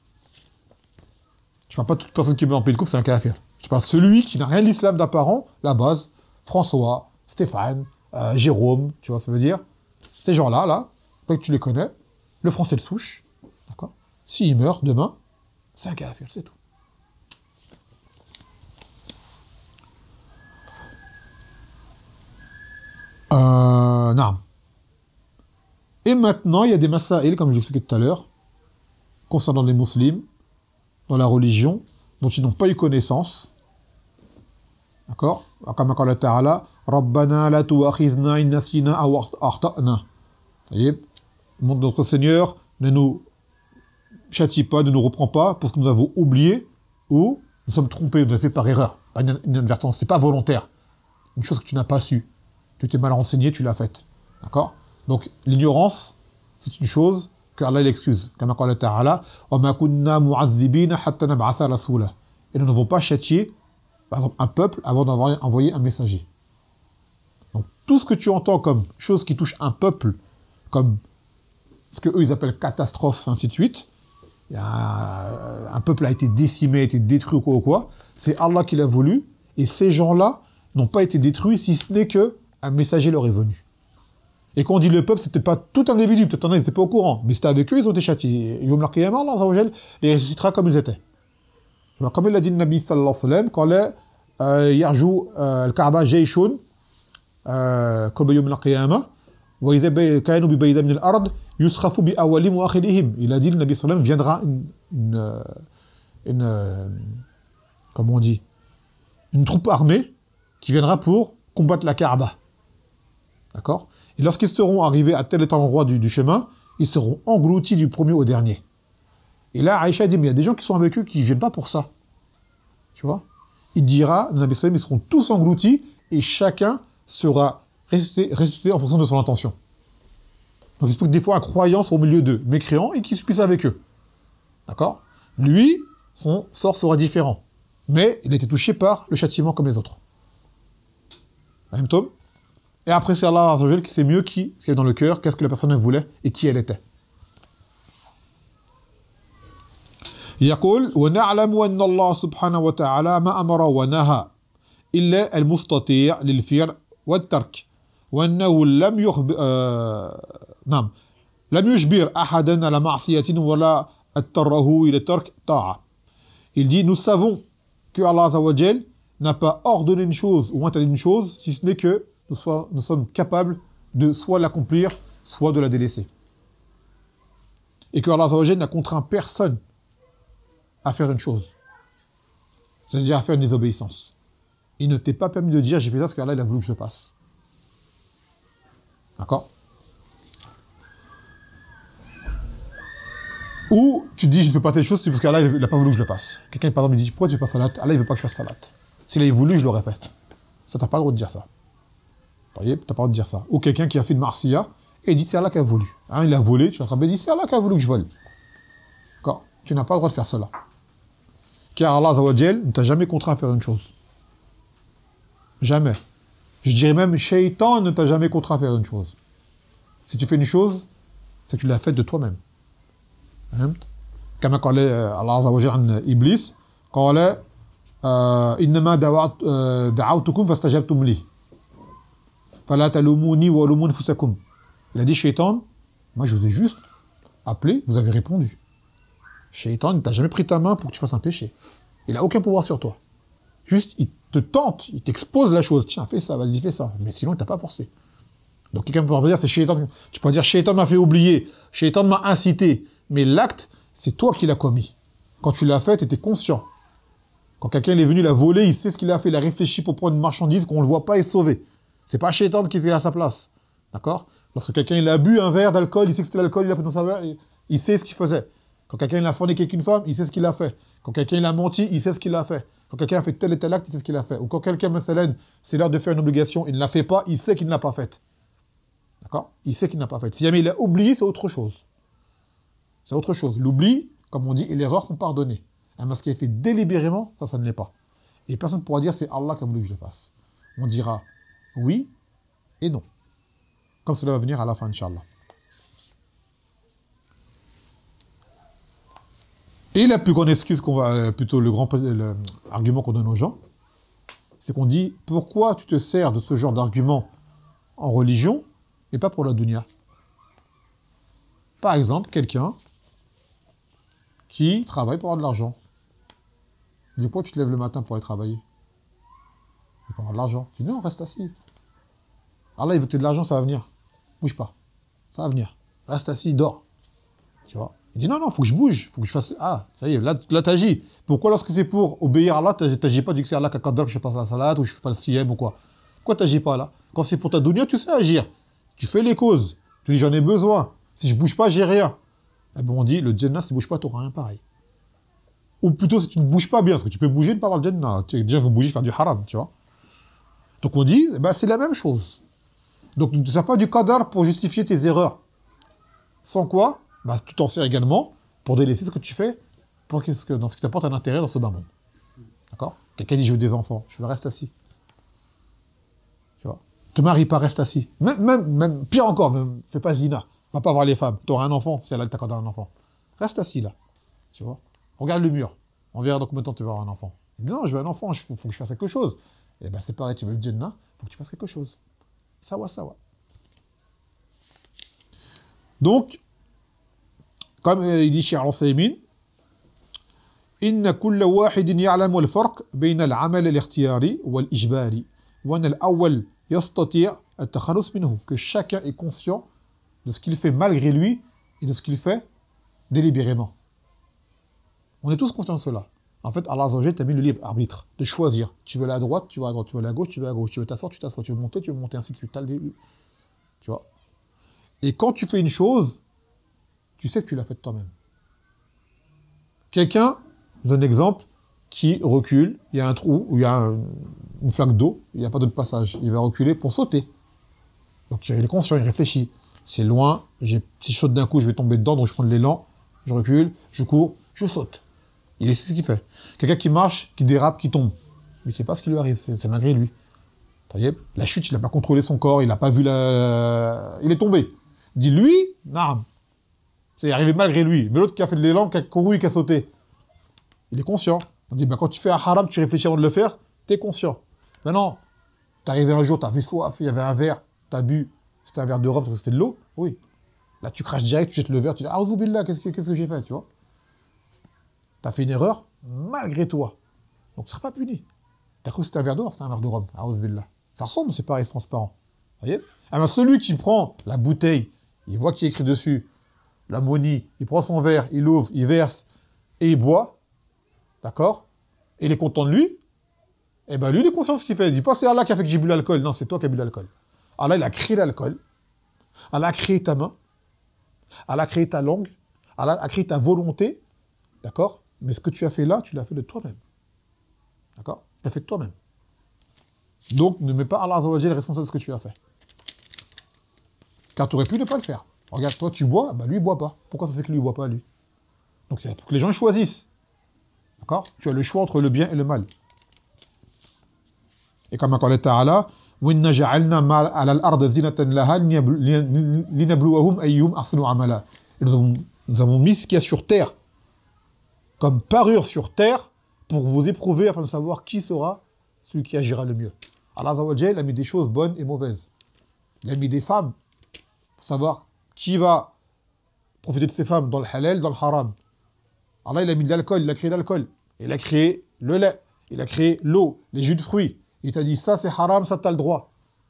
Je parle pas de toute personne qui meurt en pays de kouf, c'est un kafir. Je parle de celui qui n'a rien de l'islam d'apparent, la base, François, Stéphane, euh, Jérôme, tu vois, ça veut dire. Ces gens-là, là, toi que tu les connais, le français de souche, d'accord? S'il meurt demain, c'est un kafir, c'est tout. Euh, non. Et maintenant, il y a des masaïl, comme je l'expliquais tout à l'heure, concernant les musulmans, dans la religion, dont ils n'ont pas eu connaissance. D'accord? Comme Allah Ta'ala, Rabbana la tu'akhidhna in nasina aw akhta'na. Notre Seigneur ne nous châtie pas, ne nous reprend pas parce que nous avons oublié ou nous sommes trompés, nous avons fait par erreur, par une inadvertance, c'est pas volontaire. Une chose que tu n'as pas su, tu t'es mal renseigné, tu l'as faite. D'accord? Donc l'ignorance, c'est une chose que Allah l'excuse. Comme Allah Ta'ala, wa ma kunna mu'adhibina hatta nab'atha rasula. Et nous n'avons pas châtié, par exemple, un peuple avant d'avoir envoyé un messager. Donc tout ce que tu entends comme chose qui touche un peuple, comme ce qu'eux ils appellent catastrophe, ainsi de suite, il y a un peuple a été décimé, a été détruit ou quoi ou quoi, c'est Allah qui l'a voulu, et ces gens-là n'ont pas été détruits si ce n'est que un messager leur est venu. Et quand on dit le peuple, c'est peut-être pas tout individu, peut-être un ils n'étaient pas au courant, mais c'était avec eux, ils ont été châtiés. Yom al-Qiyamah, Allah Azza wa Jal les ressuscitera comme ils étaient. Comme il l'a dit le Nabi sallallahu alayhi wa sallam, quand il yarjou al-Kaaba jayshun, comme Yom al-Qiyamah, wa idha kanu bi bayda min al-ard, yusrafu bi awalim wa akhirihim. Il a dit, le Nabi sallallahu alayhi wa sallam, viendra une, une, une, une comment on dit, une troupe armée qui viendra pour combattre la Kaaba. D'accord? Et lorsqu'ils seront arrivés à tel et tel endroit du, du chemin, ils seront engloutis du premier au dernier. Et là, Aïcha dit, mais il y a des gens qui sont avec eux qui ne viennent pas pour ça. Tu vois? Il dira, le Nabi sallallahu alayhi wa sallam, ils seront tous engloutis et chacun sera ressuscité, ressuscité en fonction de son intention. Donc il se peut que des fois un croyant soit au milieu d'eux, mécréant, et qu'il se puisse avec eux. D'accord? Lui, son sort sera différent. Mais il a été touché par le châtiment comme les autres. Même tome. Et après, c'est Allah Azza wa Jal qui sait mieux qui, ce qu'il y avait dans le cœur, qu'est-ce que la personne voulait et qui elle était. يقول ونعلم أن الله سبحانه وتعالى ما أمر ونهى إلا المستطيع للفعل والترك وأنه لم يخبر آه نعم لم يجبر أحدا على معصية ولا اضطره إلى ترك طاعة. Il dit, nous savons que Allah Azza wa Jal n'a pas ordonné une chose ou interdit une chose, si ce n'est que nous, sois, nous sommes capables de soit l'accomplir, soit de la délaisser. Et que Allah Azza wa Jalla n'a contraint personne à faire une chose. C'est-à-dire à faire une désobéissance. Il ne t'est pas permis de dire, j'ai fait ça parce qu'Allah il a voulu que je le fasse. D'accord? Ou tu te dis, je ne fais pas telle chose, c'est parce qu'Allah il n'a pas voulu que je le fasse. Quelqu'un par exemple me dit, pourquoi tu fais pas salat? Allah il veut pas que je fasse salat. S'il avait voulu, je l'aurais faite. Ça, t'as pas le droit de dire ça. Vous voyez, t'as pas le droit de dire ça. Ou quelqu'un qui a fait une marsiya et il dit, c'est Allah qui a voulu. Hein, il a volé, tu es en train de dire, c'est Allah qui a voulu que je vole. D'accord? Tu n'as pas le droit de faire cela. Car Allah Azza wa Jal ne t'a jamais contraint à faire une chose. Jamais. Je dirais même, Shaitan ne t'a jamais contraint à faire une chose. Si tu fais une chose, c'est que tu l'as faite de toi-même. Comme قال Allah Azza wa Jal عن إبليس قال إنما دعوتكم فاستجبتم لي فلا تلوموني ولوموا أنفسكم. Il a dit, Shaitan, moi je vous ai juste appelé, vous avez répondu. Shaitan ne t'a jamais pris ta main pour que tu fasses un péché. Il n'a aucun pouvoir sur toi. Juste, il te tente, il t'expose la chose. Tiens, fais ça, vas-y, fais ça. Mais sinon, il t'a pas forcé. Donc, quelqu'un peut pas dire, c'est Shaitan. Tu peux dire, Shaitan m'a fait oublier. Shaitan m'a incité. Mais l'acte, c'est toi qui l'as commis. Quand tu l'as fait, tu étais conscient. Quand quelqu'un est venu la voler, il sait ce qu'il a fait. Il a réfléchi pour prendre une marchandise qu'on ne le voit pas et sauver. C'est pas Shaitan qui était à sa place. D'accord? Lorsque quelqu'un il a bu un verre d'alcool, il sait que c'était l'alcool, il a pris dans sa verre, il sait ce qu'il faisait. Quand quelqu'un il a forniqué avec une femme, il sait ce qu'il a fait. Quand quelqu'un il a menti, il sait ce qu'il a fait. Quand quelqu'un a fait tel et tel acte, il sait ce qu'il a fait. Ou quand quelqu'un, Messalen, c'est l'heure de faire une obligation, il ne la fait pas, il sait qu'il ne l'a pas faite. D'accord? Il sait qu'il ne l'a pas faite. Si jamais il a oublié, c'est autre chose. C'est autre chose. L'oubli, comme on dit, et l'erreur sont pardonnées. Mais ce qui est fait délibérément, ça, ça ne l'est pas. Et personne ne pourra dire, c'est Allah qui a voulu que je le fasse. On dira oui et non. Comme cela va venir à la fin, Inch'Allah. Et la plus grande excuse qu'on va, plutôt le grand le, argument qu'on donne aux gens, c'est qu'on dit, pourquoi tu te sers de ce genre d'argument en religion, mais pas pour la dunya? Par exemple, quelqu'un qui travaille pour avoir de l'argent. Il dit, pourquoi tu te lèves le matin pour aller travailler? Pour avoir de l'argent. Tu dis, non, reste assis. Allah, il veut que tu aies de l'argent, ça va venir. Bouge pas. Ça va venir. Reste assis, dors. Tu vois? Il dit, non, non, faut que je bouge. Faut que je fasse... Ah, ça y est, là, là t'agis. Pourquoi, lorsque c'est pour obéir à Allah, t'agis pas, du que c'est Allah qui a qu'à que je fasse la salade, ou je fais pas le siyam, ou quoi? Pourquoi t'agis pas là? Quand c'est pour ta dunya, tu sais agir. Tu fais les causes. Tu dis, j'en ai besoin. Si je bouge pas, j'ai rien. Eh ben, on dit, le Jannah, si tu bouges pas, t'auras rien pareil. Ou plutôt, si tu ne bouges pas bien, parce que tu peux bouger, ne pas avoir le Jannah. Tu déjà, vous bougez, faire du haram, tu vois. Donc, on dit, eh ben, c'est la même chose. Donc, ne sers pas du qadar pour justifier tes erreurs. Sans quoi, bah, tu t'en sers également pour délaisser ce que tu fais pour que, ce que, dans ce qui t'apporte un intérêt dans ce bas monde. D'accord? Quelqu'un dit, je veux des enfants. Je veux rester assis. Tu vois? Te marie pas, reste assis. Même, même, même, pire encore, même, fais pas zina. Va pas voir les femmes. Tu auras un enfant, si Allah t'accorde un enfant. Reste assis là. Tu vois? Regarde le mur. On verra dans combien de temps tu vas avoir un enfant. Il dit, non, je veux un enfant, il faut, faut que je fasse quelque chose. Et ben c'est pareil, tu veux le Jannah, il faut que tu fasses quelque chose. Sawa, sawa. Donc, comme euh, il dit chez Al-Uthaymin, إن كل واحد يعلم الفرق بين العمل الاختياري والإجباري وأن الأول يستطيع التخلص منه, que chacun est conscient de ce qu'il fait malgré lui et de ce qu'il fait délibérément. On est tous conscients de cela. En fait, Allah Azza wa Jalla t'a mis le libre arbitre de choisir. Tu veux aller à droite, tu vas à droite. Tu veux aller à gauche, tu vas à gauche. Tu veux t'asseoir, tu t'assois. Tu veux monter, tu veux monter, ainsi de suite. T'as le... Tu vois. Et quand tu fais une chose, tu sais que tu l'as faite toi-même. Quelqu'un, je donne un exemple, qui recule, il y a un trou, où il y a un, une flaque d'eau, il n'y a pas d'autre passage. Il va reculer pour sauter. Donc il est conscient, il réfléchit. C'est loin, j'ai, si je saute d'un coup, je vais tomber dedans, donc je prends de l'élan, je recule, je cours, je saute. Il sait ce qu'il fait. Quelqu'un qui marche, qui dérape, qui tombe. Il ne sait pas ce qui lui arrive, c'est, c'est malgré lui. La chute, il n'a pas contrôlé son corps, il n'a pas vu la... Il est tombé. Il dit, lui, non. C'est arrivé malgré lui. Mais l'autre qui a fait de l'élan, qui a couru et qui a sauté. Il est conscient. On dit, bah, quand tu fais un haram, tu réfléchis avant de le faire, t'es conscient. Maintenant, t'es arrivé un jour, t'as fait soif, il y avait un verre, t'as bu, c'était un verre de rhum parce que c'était de l'eau, oui. Là, tu craches direct, tu jettes le verre, tu dis, ah, vous billah, qu'est-ce que, qu'est-ce que j'ai fait, tu vois? T'as fait une erreur, malgré toi. Donc, tu ne seras pas puni. T'as cru que c'était un verre d'eau, alors c'était un verre de rhum. A'ouz billah. Ça ressemble, c'est pareil, c'est transparent. Vous voyez? Ah ben celui qui prend la bouteille, il voit qu'il y a écrit dessus l'ammonie, il prend son verre, il ouvre, il verse et il boit, d'accord? Et il est content de lui, et ben lui, il est conscient de ce qu'il fait. Il dit pas c'est Allah qui a fait que j'ai bu l'alcool. Non, c'est toi qui as bu l'alcool. Allah, il a créé l'alcool. Allah a créé ta main. Allah a créé ta langue. Allah a créé ta volonté, d'accord? Mais ce que tu as fait là, tu l'as fait de toi-même. D'accord? Tu l'as fait de toi-même. Donc, ne mets pas Allah Azza wa Jalla responsable de ce que tu as fait. Car tu aurais pu ne pas le faire. Regarde, toi, tu bois, bah lui, il boit pas. Pourquoi ça fait que lui, il boit pas, lui? Donc, c'est pour que les gens choisissent. D'accord? Tu as le choix entre le bien et le mal. Et comme Allah Ta'ala, وَإِنَّا جَعَلْنَا مَا عَلَى الْأَرْضِ زِينَةً لَهَا لِنَبْلُوَهُمْ أَيُّهُمْ أَحْسَنُ عَمَلًا. Et nous avons, nous avons mis ce qu'il y a sur terre, comme parure sur terre, pour vous éprouver afin de savoir qui sera celui qui agira le mieux. Allah Azza wa Jalla a mis des choses bonnes et mauvaises. Il a mis des femmes pour savoir qui va profiter de ces femmes dans le halal, dans le haram. Allah, il a mis de l'alcool, il a créé l'alcool. Il a créé le lait, il a créé l'eau, les jus de fruits. Il t'a dit ça c'est haram, ça t'as le droit.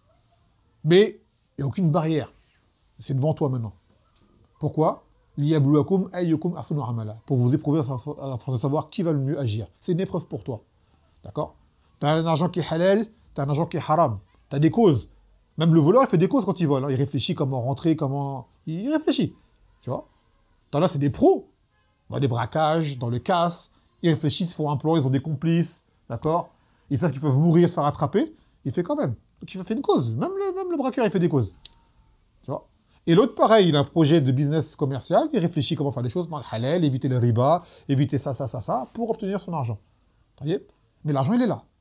Mais il n'y a aucune barrière. C'est devant toi maintenant. Pourquoi? Liyabluwakum ayyukum ahsanu amala. Pour vous éprouver afin de savoir qui va le mieux agir. C'est une épreuve pour toi. D'accord? Tu as un argent qui est halal, tu as un argent qui est haram. Tu as des causes. Même le voleur, il fait des causes quand il vole. Hein. Il réfléchit comment rentrer, comment... Il réfléchit. Tu vois? T'en as, c'est des pros. Dans les braquages, dans le casse. Ils réfléchissent, ils font un plan, ils ont des complices. D'accord? Ils savent qu'ils peuvent mourir, se faire attraper. Il fait quand même. Donc il fait une cause. Même le, même le braqueur, il fait des causes. Tu vois? Et l'autre, pareil, il a un projet de business commercial. Il réfléchit comment faire des choses, mal halal, éviter le riba, éviter ça, ça, ça, ça, pour obtenir son argent. Vous voyez? Mais l'argent, il est là.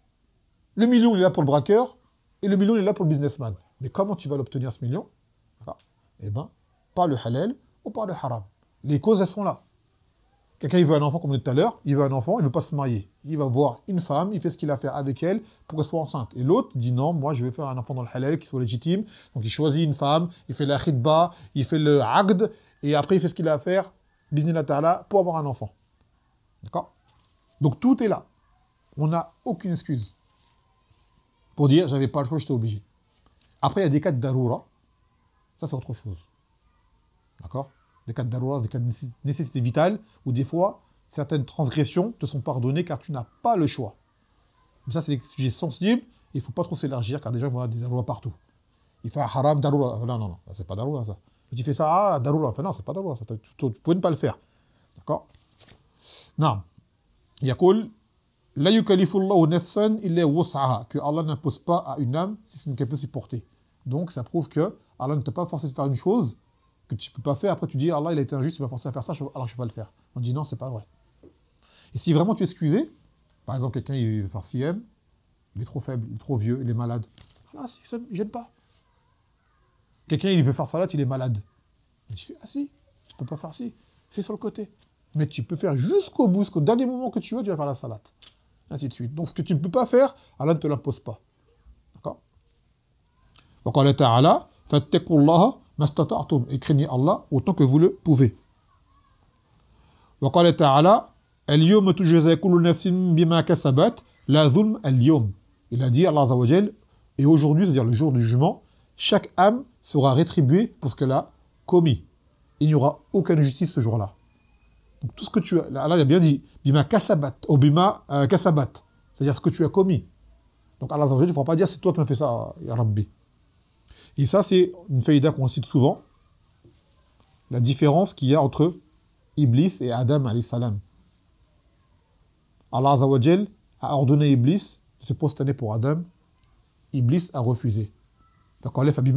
Le million, il est là pour le braqueur. Et le million, il est là pour le businessman. Mais comment tu vas l'obtenir, ce million? Eh bien, par le halal ou par le haram. Les causes, elles sont là. Quelqu'un, il veut un enfant, comme on dit tout à l'heure, il veut un enfant, il ne veut pas se marier. Il va voir une femme, il fait ce qu'il a à faire avec elle pour qu'elle soit enceinte. Et l'autre dit non, moi, je vais faire un enfant dans le halal qui soit légitime. Donc, il choisit une femme, il fait la khidba, il fait le aqd, et après, il fait ce qu'il a à faire, bismillah ta'ala, pour avoir un enfant. D'accord? Donc, tout est là. On n'a aucune excuse pour dire, j'avais pas le choix, j'étais obligé. Après, il y a des cas de daroura. Ça, c'est autre chose. D'accord? Des cas de daroura, des cas de nécessité vitale, où des fois, certaines transgressions te sont pardonnées car tu n'as pas le choix. Mais ça, c'est des sujets sensibles, il ne faut pas trop s'élargir, car des gens vont avoir des daroura partout. Il fait un haram, daroura. Non, non, non, c'est pas daroura, ça. Tu fais ça, ah, daroura. Enfin, non, c'est pas daroura, ça. Tu, tu, tu pouvais ne pas le faire. D'accord? Non. Yaqul, la yukallifullahu nafsan illa wus'aha, que Allah n'impose pas à une âme si c'est une qu'elle peut supporter. Donc, ça prouve que Allah ne t'a pas forcé de faire une chose que tu ne peux pas faire. Après, tu dis, Allah, il a été injuste, il m'a forcé à faire ça, alors je ne vais pas le faire. On dit, non, c'est pas vrai. Et si vraiment tu es excusé, par exemple, quelqu'un, il veut faire siyam, il est trop faible, il est trop vieux, il est malade. Ah, ça ne gêne pas. Quelqu'un, il veut faire salat, il est malade. Et tu fais, ah si, tu ne peux pas faire si. Fais sur le côté. Mais tu peux faire jusqu'au bout, jusqu'au dernier moment que tu veux, tu vas faire la salat. Ainsi de suite. Donc, ce que tu ne peux pas faire, Allah ne te l'impose pas. D'accord? Donc, Allah Ta'ala, fattaqullaha mastata'tum, et craignez Allah autant que vous le pouvez. Wa qala ta'ala al-yawma tujza kullu nafsin bima kasabat la zulm al-yawm. Il a dit Allah Azza wa Jal, et aujourd'hui, c'est-à-dire le jour du jugement, chaque âme sera rétribuée pour ce qu'elle a commis. Il n'y aura aucune justice ce jour-là. Donc tout ce que tu as, Allah a bien dit bima kasabat ou bima euh, kasabat, c'est-à-dire ce que tu as commis. Donc Allah Azza wa Jal, il ne faudra pas dire c'est toi qui m'as fait ça, ya Rabbi. Et ça, c'est une faïda qu'on cite souvent, la différence qu'il y a entre Iblis et Adam alayhi salam. Allah Azza wa Jal a ordonné à Iblis de se prosterner pour Adam. Iblis a refusé. Il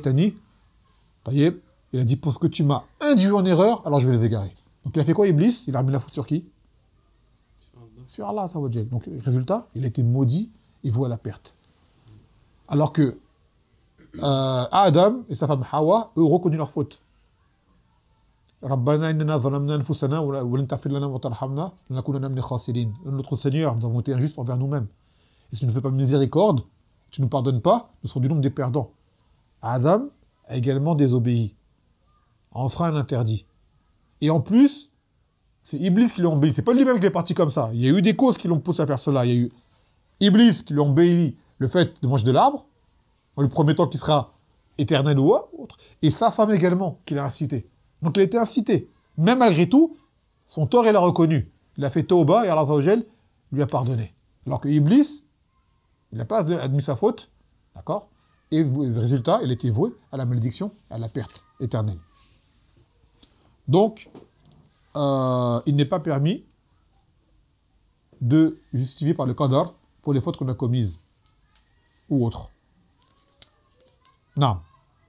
a dit, pour ce que tu m'as induit en erreur, alors je vais les égarer. Donc il a fait quoi, Iblis? Il a remis la faute sur qui? Sur Allah Azza wa Jal. Donc résultat, il a été maudit et voué à la perte. Alors que Euh, Adam et sa femme Hawa, eux, ont reconnu leur faute. Rabbana innana zalamna anfusana wa lan taghfir lana wa tarhamna lanakunanna minal khasirin. Notre Seigneur, nous avons été injustes envers nous-mêmes. Et si tu ne fais pas miséricorde, tu ne nous pardonnes pas, nous serons du nombre des perdants. Adam a également désobéi, a enfreint un interdit. Et en plus, c'est Iblis qui l'a embelli. C'est pas lui-même qui est parti comme ça. Il y a eu des causes qui l'ont poussé à faire cela. Il y a eu Iblis qui lui obéit le fait de manger de l'arbre, en lui promettant qu'il sera éternel ou autre, et sa femme également, qui l'a incité. Donc il a été incité. Même malgré tout, son tort, il l'a reconnu. Il a fait tauba et Allah Azza wa Jal lui a pardonné. Alors que Iblis, il n'a pas admis sa faute, d'accord? Et le résultat, il était voué à la malédiction, à la perte éternelle. Donc, euh, il n'est pas permis de justifier par le qadar pour les fautes qu'on a commises ou autres. Non.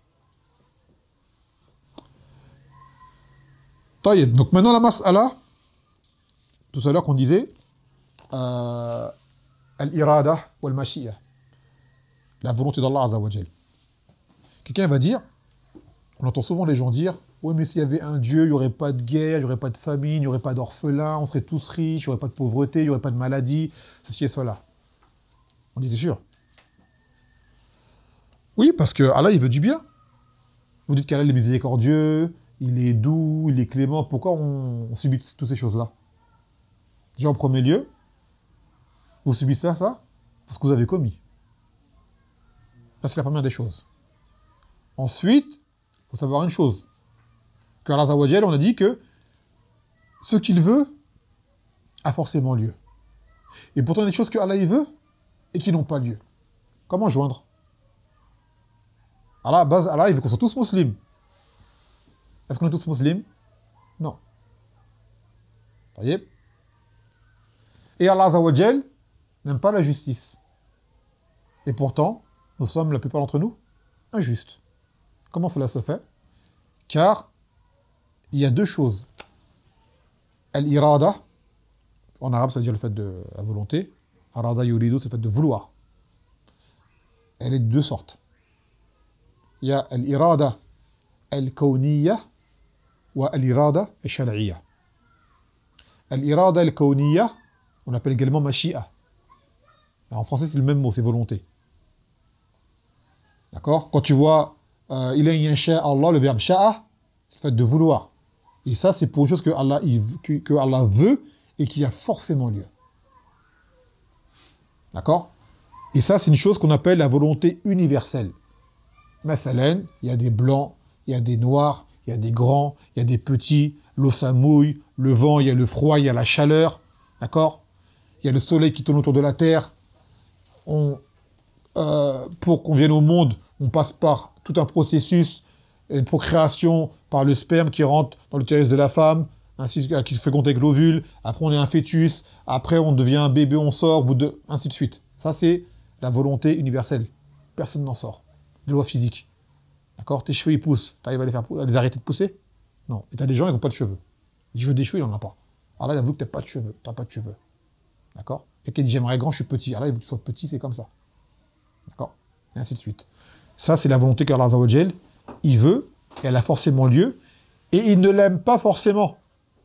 Taïeb. Donc maintenant la mas'ala, tout à l'heure qu'on disait, euh, al-irada ou al-mashi'a, la volonté d'Allah Azza wa Jal. Quelqu'un va dire, on entend souvent les gens dire, oui mais s'il y avait un Dieu, il n'y aurait pas de guerre, il n'y aurait pas de famine, il n'y aurait pas d'orphelins, on serait tous riches, il n'y aurait pas de pauvreté, il n'y aurait pas de maladie, ceci et cela. On dit, c'est sûr. Oui, parce que Allah, il veut du bien. Vous dites qu'Allah est miséricordieux, il est doux, il est clément. Pourquoi on, on subit toutes ces choses-là? Déjà, en premier lieu, vous subissez ça parce que vous avez commis. Ça, c'est la première des choses. Ensuite, il faut savoir une chose. Que Allah Azza wa Jal, on a dit que ce qu'il veut a forcément lieu. Et pourtant, il y a des choses que Allah il veut et qui n'ont pas lieu. Comment joindre? Allah, à base, Allah, il veut qu'on soit tous musulmans. Est-ce qu'on est tous musulmans? Non. Vous voyez? Et Allah Azza wa Jal n'aime pas la justice. Et pourtant, nous sommes, la plupart d'entre nous, injustes. Comment cela se fait? Car il y a deux choses. Al-irada, en arabe, ça veut dire le fait de la volonté. Arada yuridu, c'est le fait de vouloir. Elle est de deux sortes. Il y a al-irada al-kawniyya ou al-irada al-shar'iyya. Al-irada al-kawniyya, on l'appelle également mashi'a. En français, c'est le même mot, c'est volonté. D'accord? Quand tu vois euh, il y a un sha Allah, le verbe sha'a, c'est le fait de vouloir. Et ça, c'est pour une chose que Allah, il, que, que Allah veut et qui a forcément lieu. D'accord? Et ça, c'est une chose qu'on appelle la volonté universelle. Mathalan, il y a des blancs, il y a des noirs, il y a des grands, il y a des petits, l'eau ça mouille, le vent, il y a le froid, il y a la chaleur. D'accord? Il y a le soleil qui tourne autour de la terre. On, euh, pour qu'on vienne au monde, on passe par tout un processus, une procréation par le sperme qui rentre dans l'utérus de la femme, ainsi qui se féconde avec l'ovule. Après, on est un fœtus. Après, on devient un bébé, on sort, au bout de, ainsi de suite. Ça, c'est la volonté universelle. Personne n'en sort. Des lois physiques. D'accord? Tes cheveux, ils poussent. Tu arrives à les faire, à les arrêter de pousser? Non. Et t'as des gens, ils n'ont pas de cheveux. Je veux des cheveux, il n'en a pas. Alors là, il a vu que tu n'as pas de cheveux. Tu n'as pas de cheveux. D'accord? Quelqu'un dit, j'aimerais grand, je suis petit. Alors là, il veut que tu sois petit, c'est comme ça. D'accord? Et ainsi de suite. Ça, c'est la volonté qu'Allah Azza wa Jal, il veut, et elle a forcément lieu, et il ne l'aime pas forcément.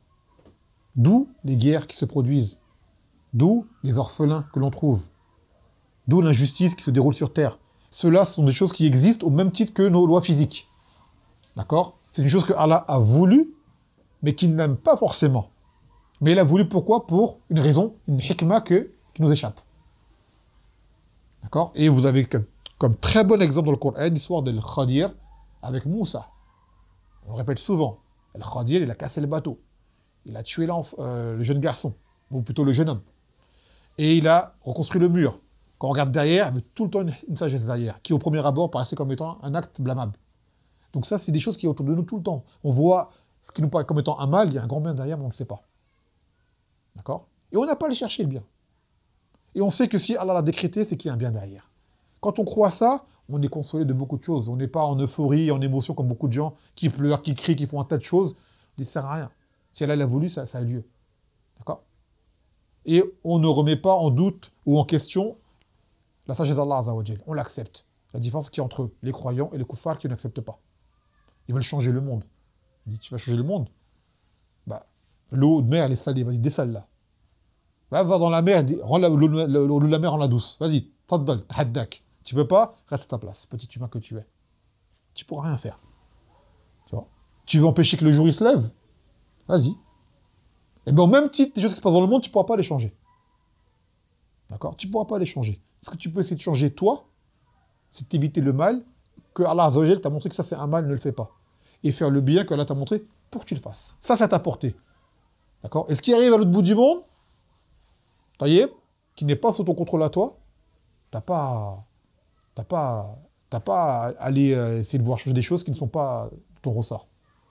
D'où les guerres qui se produisent. D'où les orphelins que l'on trouve. D'où l'injustice qui se déroule sur Terre. Cela sont des choses qui existent au même titre que nos lois physiques. D'accord? C'est une chose que Allah a voulu, mais qu'il n'aime pas forcément. Mais il a voulu pourquoi? Pour une raison, une hikmah que, qui nous échappe. D'accord? Et vous avez comme très bon exemple dans le Coran l'histoire de Khadir avec Moussa. On le répète souvent. Le Khadir, il a cassé le bateau. Il a tué euh, le jeune garçon, ou plutôt le jeune homme. Et il a reconstruit le mur. Quand on regarde derrière, il y a tout le temps une, une sagesse derrière, qui au premier abord paraissait comme étant un acte blâmable. Donc ça, c'est des choses qui sont autour de nous tout le temps. On voit ce qui nous paraît comme étant un mal, il y a un grand bien derrière, mais on ne le sait pas. D'accord? Et on n'a pas à aller chercher le bien. Et on sait que si Allah l'a décrété, c'est qu'il y a un bien derrière. Quand on croit ça, on est consolé de beaucoup de choses. On n'est pas en euphorie, en émotion, comme beaucoup de gens qui pleurent, qui crient, qui font un tas de choses. Ça ne sert à rien. Si Allah l'a voulu, ça, ça a lieu. D'accord? Et on ne remet pas en doute ou en question la sagesse d'Allah Azza wa Jal. On l'accepte. La différence qui est entre les croyants et les kuffars qui n'acceptent pas. Ils veulent changer le monde. Il dit, tu vas changer le monde? Bah, l'eau de mer, elle est salée. Vas-y, dessale-la. Va, va dans la mer, rends la, l'eau, l'eau de la mer, rends-la douce. Vas-y, taddal, tahaddak. Tu peux pas? Reste à ta place, petit humain que tu es. Tu pourras rien faire. Tu vois? Tu veux empêcher que le jour il se lève? Vas-y. Et bien au même titre, les choses qui se passent dans le monde, tu ne pourras pas les changer. D'accord? Tu ne pourras pas les changer. Ce que tu peux essayer de changer toi, c'est d'éviter le mal, que Allah Azza wa Jal t'a montré que ça c'est un mal, ne le fais pas. Et faire le bien que Allah t'a montré pour que tu le fasses. Ça, ça t'a porté. D'accord? Et ce qui arrive à l'autre bout du monde, taïeb, qui n'est pas sous ton contrôle à toi, t'as pas, t'as pas, t'as pas à aller euh, essayer de voir changer des choses qui ne sont pas ton ressort.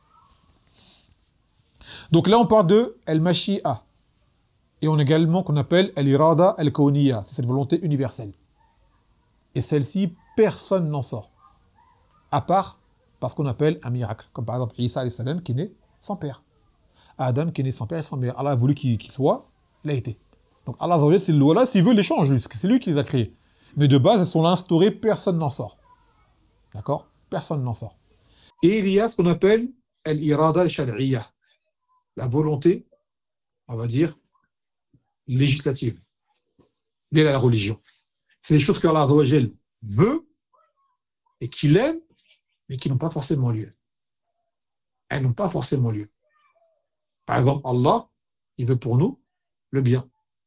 Donc là, on parle de El-Mashi'a. Et on a également qu'on appelle El-Irada El-Kawniyya. C'est cette volonté universelle. Et celle-ci, personne n'en sort. À part parce qu'on appelle un miracle. Comme par exemple Isa alayhi salam qui est né sans père. Adam qui est né sans père et sans mère. Allah a voulu qu'il, qu'il soit, il a été. Donc Allah, c'est le là, s'il veut, les change, parce que c'est lui qui les a créés. Mais de base, elles sont là instaurées, personne n'en sort. D'accord? Personne n'en sort. Et il y a ce qu'on appelle Al-Irada al-Shar'iyya. La volonté, on va dire, législative. Liée à la religion. C'est des choses qu'Allah veut et qu'il aime, mais qui n'ont pas forcément lieu. Elles n'ont pas forcément lieu. Par exemple, Allah, il veut pour nous le bien.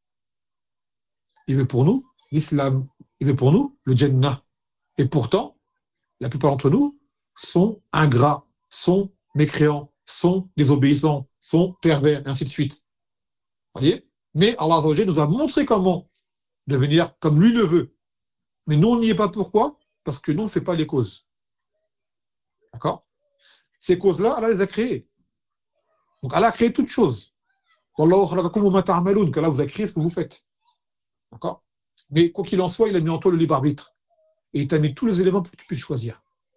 Il veut pour nous l'islam. Il veut pour nous le Jannah. Et pourtant, la plupart d'entre nous sont ingrats, sont mécréants, sont désobéissants, sont pervers, et ainsi de suite. Vous voyez? Mais Allah nous a montré comment devenir comme lui le veut. Mais nous, on n'y est pas. Pourquoi? Parce que nous, on ne fait pas les causes. D'accord? Ces causes-là, Allah les a créées. Donc, Allah a créé toutes choses. Que Allah vous a créé ce que vous faites. D'accord? Mais quoi qu'il en soit, il a mis en toi le libre arbitre. Et il t'a mis tous les éléments pour que tu puisses choisir.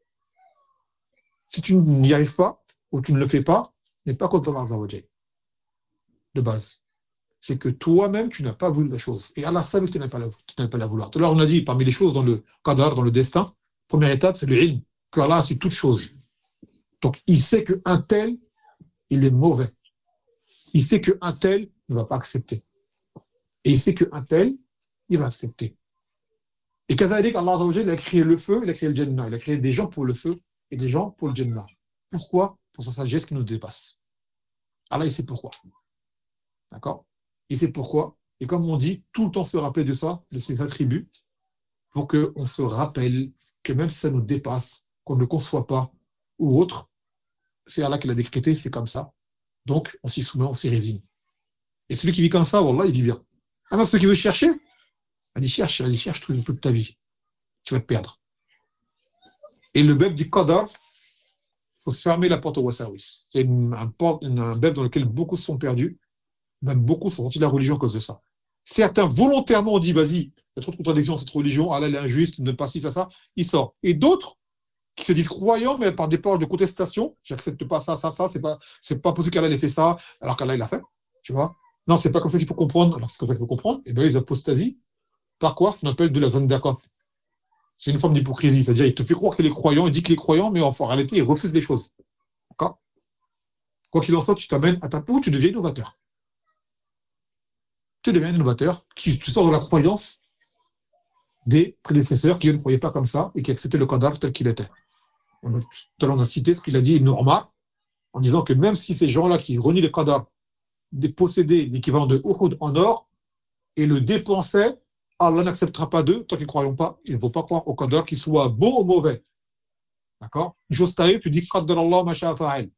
Si tu n'y arrives pas, ou tu ne le fais pas, ce n'est pas contre Allah Azza wa Jal. De base. C'est que toi-même, tu n'as pas voulu la chose. Et Allah savait que tu n'avais pas la, tu n'avais pas la vouloir. Alors on a dit, parmi les choses dans le qadar, dans le destin, première étape, c'est le ilm, que Allah a su toutes choses. Donc il sait qu'un tel, il est mauvais. Il sait qu'un tel ne va pas accepter. Et il sait qu'un tel, il va accepter. Et kazalik, Allah Azza wa Jal, il a créé le feu, il a créé le Jannah. Il a créé des gens pour le feu et des gens pour le Jannah. Pourquoi? Pour sa sagesse qui nous dépasse. Allah, il sait pourquoi. D'accord? Il sait pourquoi. Et comme on dit, tout le temps se rappeler de ça, de ses attributs, pour qu'on se rappelle que même si ça nous dépasse, qu'on ne le conçoit pas, ou autre, c'est Allah qui l'a décrété, c'est comme ça. Donc, on s'y soumet, on s'y résigne. Et celui qui vit comme ça, wallah, il vit bien. Ah ben, celui qui veut chercher, allez, cherche, allez, cherche toute ta vie. Tu vas te perdre. Et le beb du qadar, il faut se fermer la porte au wasawis. C'est une, un, un beb dans lequel beaucoup se sont perdus. Même beaucoup sont sortis de la religion à cause de ça. Certains, volontairement, ont dit, vas-y, il y a trop de contradictions dans cette religion, Allah, elle est injuste, ne pas ci, ça, ça, il sort. Et d'autres, qui se disent croyants, mais par des paroles de contestation, j'accepte pas ça, ça, ça, c'est pas, c'est pas possible qu'Allah ait fait ça, alors qu'Allah, il l'a fait, tu vois. Non, c'est pas comme ça qu'il faut comprendre, alors c'est comme ça qu'il faut comprendre, et bien, ils apostasient, par quoi? Ce qu'on appelle de la zandaka. C'est une forme d'hypocrisie, c'est-à-dire, il te fait croire qu'il est croyant, il dit qu'il est croyant, mais en réalité, il refuse les choses. D'accord? Quoi qu'il en soit, tu t'amènes à ta peau, tu deviens innovateur. Tu deviens innovateur, qui, tu sors de la croyance des prédécesseurs qui ne croyaient pas comme ça et qui acceptaient le qadar tel qu'il était. On a, tout à l'heure, on a cité ce qu'il a dit Ibn Umar, en disant que même si ces gens-là qui renient le qadar possédaient l'équivalent de Uhud en or et le dépensaient, Allah n'acceptera pas d'eux, tant qu'ils ne croyons pas, il ne faut pas croire au qadar, qu'il soit bon ou mauvais. D'accord? Une chose t'arrive, tu dis Qaddar Allah ma sha'a fa'al.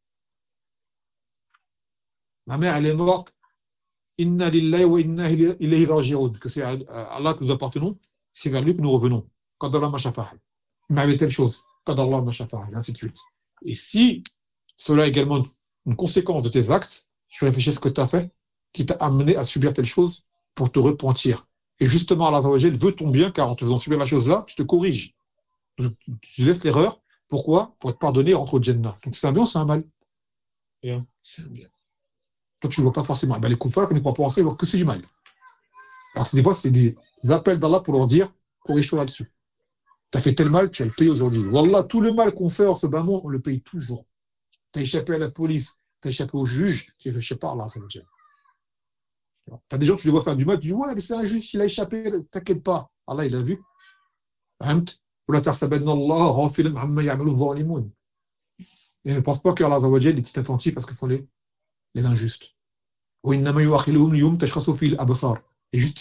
Ma mère, elle est morte. Inna lillahi wa inna ilayhi raji'un, que c'est à Allah que nous appartenons, c'est vers lui que nous revenons. Qadallah ma shafa'al. Il m'avait telle chose. Qadallah ma shafa'al, ainsi de suite. Et si cela est également une conséquence de tes actes, tu réfléchis à ce que tu as fait, qui t'a amené à subir telle chose pour te repentir. Et justement, Allah veut ton bien, car en te faisant subir la chose-là, tu te corriges. Tu laisses l'erreur. Pourquoi? Pour être pardonné et rentrer au Jannah. Donc c'est un bien ou c'est un mal? Bien. C'est un bien. Toi, tu ne le vois pas forcément. Eh ben, les koufars, quand ils ne croient pas en ça, ils voient que c'est du mal. Alors, des fois, c'est des appels d'Allah pour leur dire, corrige-toi là-dessus. Tu as fait tel mal, tu as le payé aujourd'hui. Wallah, tout le mal qu'on fait en ce bas monde, on le paye toujours. Tu as échappé à la police, tu as échappé au juge, tu as échappé par Allah, ça veut dire. Tu as des gens que tu les vois faire du mal, tu dis, ouais, mais c'est un juge, il a échappé, t'inquiète pas. Allah, il a vu. Et ne pense pas que Allah est attentif à ce que font les, les injustes. Et juste, il est,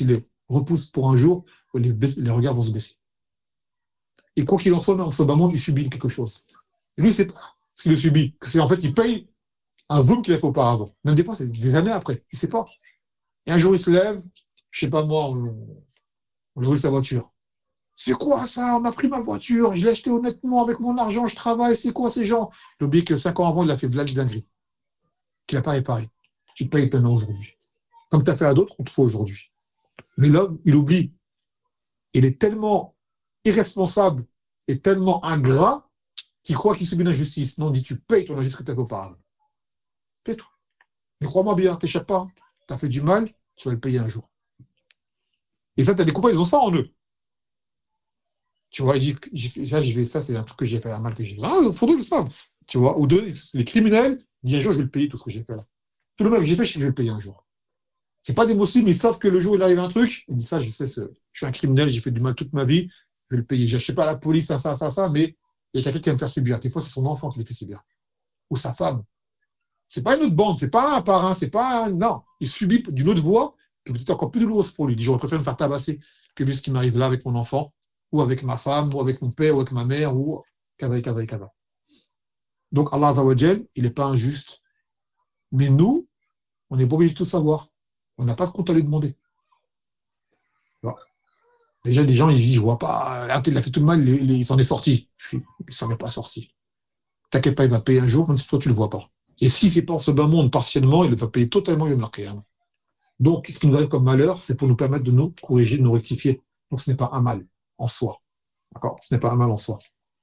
repousse pour un jour où les, les regards vont se baisser. Et quoi qu'il en soit, dans ce bas monde, il subit quelque chose. Et lui, c'est pas ce qu'il subit. C'est en fait, il paye un zoom qu'il a fait auparavant. Même des fois, c'est des années après. Il sait pas. Et un jour, il se lève, je sais pas moi, on, on lui roule sa voiture. C'est quoi ça? On m'a pris ma voiture, je l'ai acheté honnêtement avec mon argent, je travaille, c'est quoi ces gens? Il oublie que cinq ans avant, il a fait de la dinguerie, qu'il n'a pas réparé. Tu payes maintenant aujourd'hui. Comme tu as fait à d'autres, on te fait aujourd'hui. Mais l'homme, il oublie. Il est tellement irresponsable et tellement ingrat qu'il croit qu'il subit l'injustice. Non, on dit tu payes ton injustice que tu as fait auparavant. C'est tout. Mais crois-moi bien, t'échappes pas. Tu as fait du mal, tu vas le payer un jour. Et ça, tu as des copains, ils ont ça en eux. Tu vois, ils disent, j'ai fait, ça, j'ai fait, ça, c'est un truc que j'ai fait, un mal que j'ai fait. Ah, il faudrait le savoir. Tu vois, ou deux, les criminels disent un jour, je vais le payer tout ce que j'ai fait là. Tout le mal que j'ai fait, je sais que je vais le payer un jour. C'est pas des musulmans, ils savent que le jour où il arrive un truc, ils disent ça, je sais, je suis un criminel, j'ai fait du mal toute ma vie, je vais le payer. Je sais pas à la police, ça, ça, ça, ça, mais il y a quelqu'un qui va me faire subir. Des fois, c'est son enfant qui le fait subir. Ou sa femme. C'est pas une autre bande, c'est pas un parrain, c'est pas un... Non, il subit d'une autre voie, qui est peut-être encore plus douloureuse pour lui. Il dit, j'aurais préféré me faire tabasser que vu ce qui m'arrive là avec mon enfant, ou avec ma femme, ou avec mon père, ou avec ma mère, ou kaza, kaza, kaza. Donc, Allah Azza wa Jal, il n'est pas injuste. Mais nous, on n'est pas obligé de tout savoir. On n'a pas de compte à lui demander. Voilà. Déjà, des gens, ils disent, je vois pas, il a fait tout le mal, il, il s'en est sorti. Je dis, il s'en est pas sorti. T'inquiète pas, il va payer un jour, même si toi, tu le vois pas. Et si c'est pas en ce bas monde, partiellement, il va payer totalement, il va marquer. Hein. Donc, ce qui nous arrive comme malheur, c'est pour nous permettre de nous corriger, de nous rectifier. Donc, ce n'est pas un mal en soi. D'accord? Ce n'est pas un mal en soi.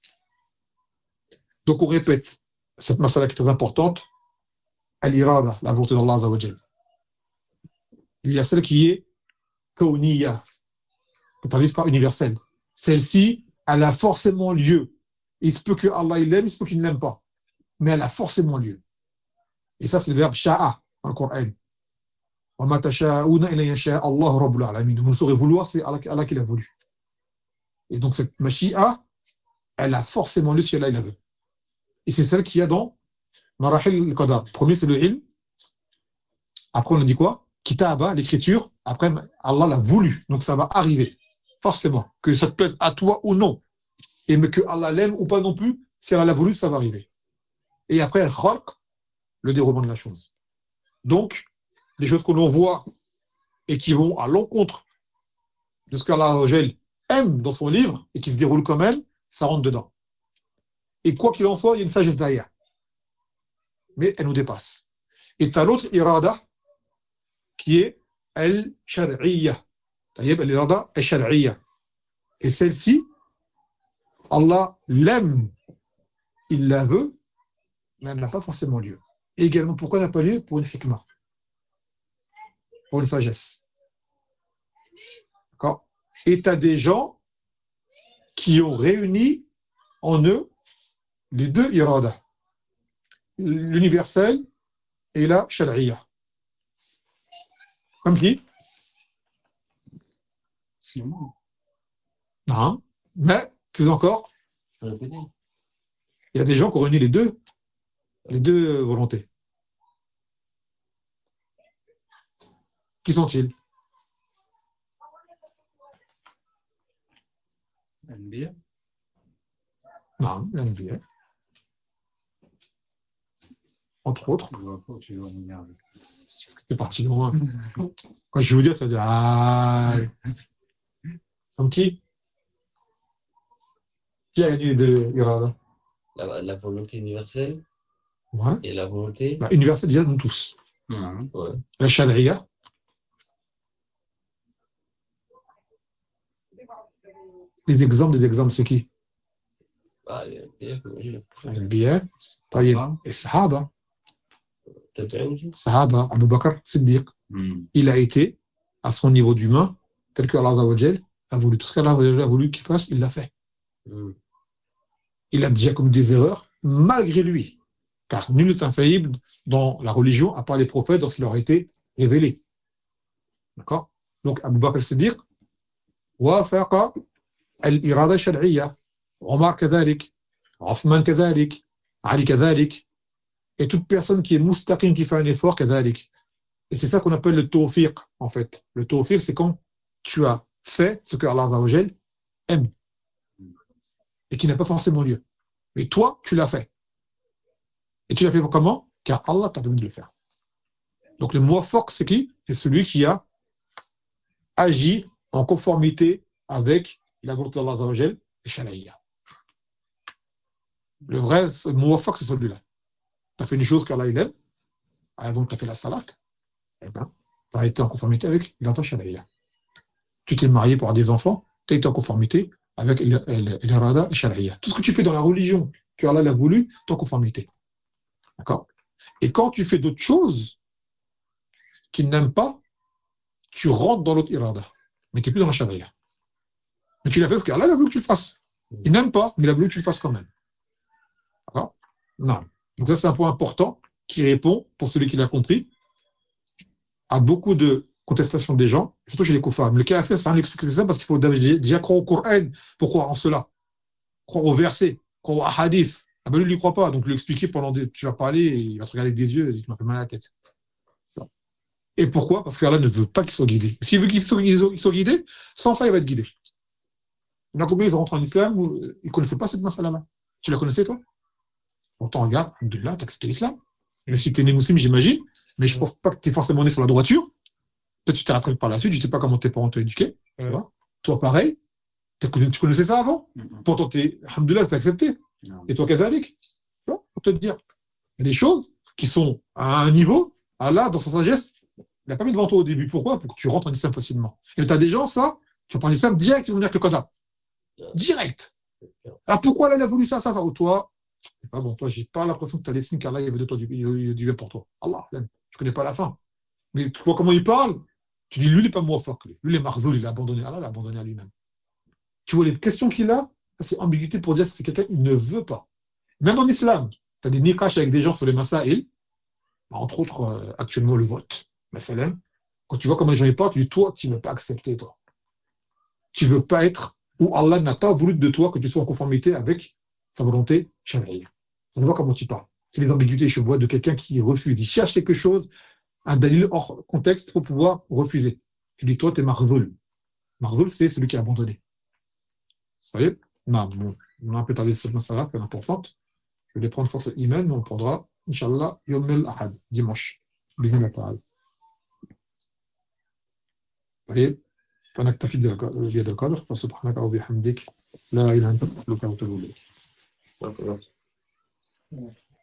Donc, on répète, cette masala qui est très importante, al-irada, la volonté d'Allah Azza wa Jal. Il y a celle qui est kauniya, que traduise par universelle. Celle-ci, elle a forcément lieu. Il se peut que Allah il l'aime, il se peut qu'il ne l'aime pas. Mais elle a forcément lieu. Et ça, c'est le verbe sha'a dans le Coran. Wa ma tasha'una illa yasha Allah rabbul alamin. Vous ne saurez vouloir, c'est Allah, Allah qui l'a voulu. Et donc, cette mashi'a, elle a forcément lieu si Allah il la veut. Et c'est celle qu'il y a dans Marahil al-Qadar. Le premier, c'est le ilm. Après, on a dit quoi? Kitaba, l'écriture. Après, Allah l'a voulu. Donc, ça va arriver. Forcément. Que ça te plaise à toi ou non. Et mais que Allah l'aime ou pas non plus, si Allah l'a voulu, ça va arriver. Et après, al-Khalq, le déroulement de la chose. Donc, les choses que l'on voit et qui vont à l'encontre de ce qu'Allah aime dans son livre et qui se déroule quand même, ça rentre dedans. Et quoi qu'il en soit, il y a une sagesse derrière. Mais elle nous dépasse. Et tu as l'autre irada qui est al-shar'iyya. L'irada al-shar'iyya. Et celle-ci, Allah l'aime, il la veut, mais elle n'a pas forcément lieu. Et également, pourquoi elle n'a pas lieu? Pour une hikmah. Pour une sagesse. D'accord? Et tu as des gens qui ont réuni en eux les deux irada. L'universel et la shar'iyya. Comme qui? C'est moi. Non. Mais, plus encore, il y a des gens qui ont réuni les deux, les deux volontés. Qui sont-ils? L'Anbiya. Non, l'Anbiya. Entre autres. Je vois pas où tu veux en venir. Parce que t'es parti loin. Quand je vais vous dire, tu vas dire ah. Comme qui? Qui a gagné les deux irada? La, la volonté universelle Ouais. et la volonté. Bah, universelle, déjà, nous tous. Ouais. Ouais. La shar'iyya. Les exemples des exemples, c'est qui? Bah, les- les- les- L'Anbiya, Tayyib, et Sahaba. T'as bien dit? Sahaba, Abu Bakr, Siddiq. Hmm. Il a été à son niveau d'humain, tel que Allah Azza wa Jal a voulu. Tout ce qu'Allah a voulu qu'il fasse, il l'a fait. Mm. Il a déjà commis des erreurs, malgré lui. Car nul n'est infaillible dans la religion, à part les prophètes, dans ce qui leur a été révélé. D'accord? Donc, Abu Bakr Siddiq, wafaqa al-irada shar'iyya. Omar kadhalik, Othman kadhalik, Ali kadhalik. Et toute personne qui est mustaqim, qui fait un effort, kadhalik. Et c'est ça qu'on appelle le tawfiq, en fait. Le tawfiq, c'est quand tu as fait ce que Allah Azzawajal aime et qui n'a pas forcément lieu. Mais toi, tu l'as fait. Et tu l'as fait comment? Car Allah t'a permis de le faire. Donc le muwaffaq, c'est qui? C'est celui qui a agi en conformité avec la volonté d'Allah Azzawajal et Shalaïa. Le vrai muwaffaq, c'est celui-là. Tu as fait une chose qu'Allah il aime, par exemple, tu as fait la salat, eh ben, tu as été en conformité avec l'Ata Shalaïa. Tu t'es marié pour avoir des enfants, tu as été en conformité avec l'Irada et Shalaïa. Tout ce que tu fais dans la religion que Allah l'a voulu, tu es en conformité. D'accord? Et quand tu fais d'autres choses qu'il n'aime pas, tu rentres dans l'autre irada. Mais tu n'es plus dans la Shalaïa. Mais tu l'as fait parce qu'Allah a voulu que tu le fasses. Il n'aime pas, mais il a voulu que tu le fasses quand même. D'accord? Non. Donc ça, c'est un point important qui répond, pour celui qui l'a compris, à beaucoup de contestations des gens, surtout chez les koufars. Mais le cas à faire, c'est un expliquer ça parce qu'il faut déjà croire au Coran pour croire en cela. Croire au verset, croire au hadith. Ah ben lui, il ne croit pas. Donc, lui expliquer pendant des... tu vas parler, et il va te regarder avec des yeux et il m'a fait mal à la tête. Et pourquoi? Parce qu'Allah ne veut pas qu'ils soient guidés. S'il veut qu'ils soient, qu'ils soient guidés, sans ça, il va être guidé. Il y en a combien ils rentrent en islam où ils ne connaissaient pas cette masala-là? Tu la connaissais, toi? Pourtant, regarde, alhamdoulilah, tu as accepté l'islam. Mais si tu es né musulman, j'imagine, mais je ne pense pas que tu es forcément né sur la droiture. Peut-être que tu t'es rattrapé par la suite, je ne sais pas comment tes parents t'ont éduqué. Tu vois? Toi, pareil. Est-ce que tu connaissais ça avant? Pourtant, alhamdoulilah, tu as accepté. Et toi, Kazalik, pour te dire, il y a des choses qui sont à un niveau, Allah, dans sa sagesse, il n'a pas mis devant toi au début. Pourquoi? Pour que tu rentres en islam facilement. Et tu as des gens, ça, tu prends l'islam direct, ils vont venir avec le qada. Direct. Alors pourquoi Allah il a voulu ça, ça, ça? Ou toi, c'est pas bon, toi, j'ai pas l'impression que tu as les signes qu'Allah il veut de toi du, du bien pour toi. Allah, je connais pas la fin. Mais tu vois comment il parle? Tu dis, lui, il n'est pas muwaffaq. Lui, il est marzoul, il a abandonné. Allah l'a abandonné à lui-même. Tu vois les questions qu'il a? C'est ambiguïté pour dire que c'est quelqu'un qui ne veut pas. Même en islam, tu as des nikash avec des gens sur les masaïl, entre autres, euh, actuellement, le vote. Quand tu vois comment les gens y parlent, tu dis, toi, tu ne veux pas accepter, toi. Tu ne veux pas être, ou Allah n'a pas voulu de toi que tu sois en conformité avec sa volonté shari'a. Tu vois comment tu parles. C'est les ambiguïtés, je vois, de quelqu'un qui refuse. Il cherche quelque chose, un dalil hors contexte pour pouvoir refuser. Tu dis, toi, tu es marzoul. Marzoul, c'est celui qui a abandonné. Vous voyez? Non, bon, on a un peu tardé sur cette masala, très importante. Je vais prendre force iman, mais on prendra, Inch'Allah, Yom el-Ahad, dimanche. Bismillah la parole. Vous voyez? فنكتفي بهذا القدر فسبحانك وبحمدك لا إله إلا أنت نستغفرك ونتوب إليك.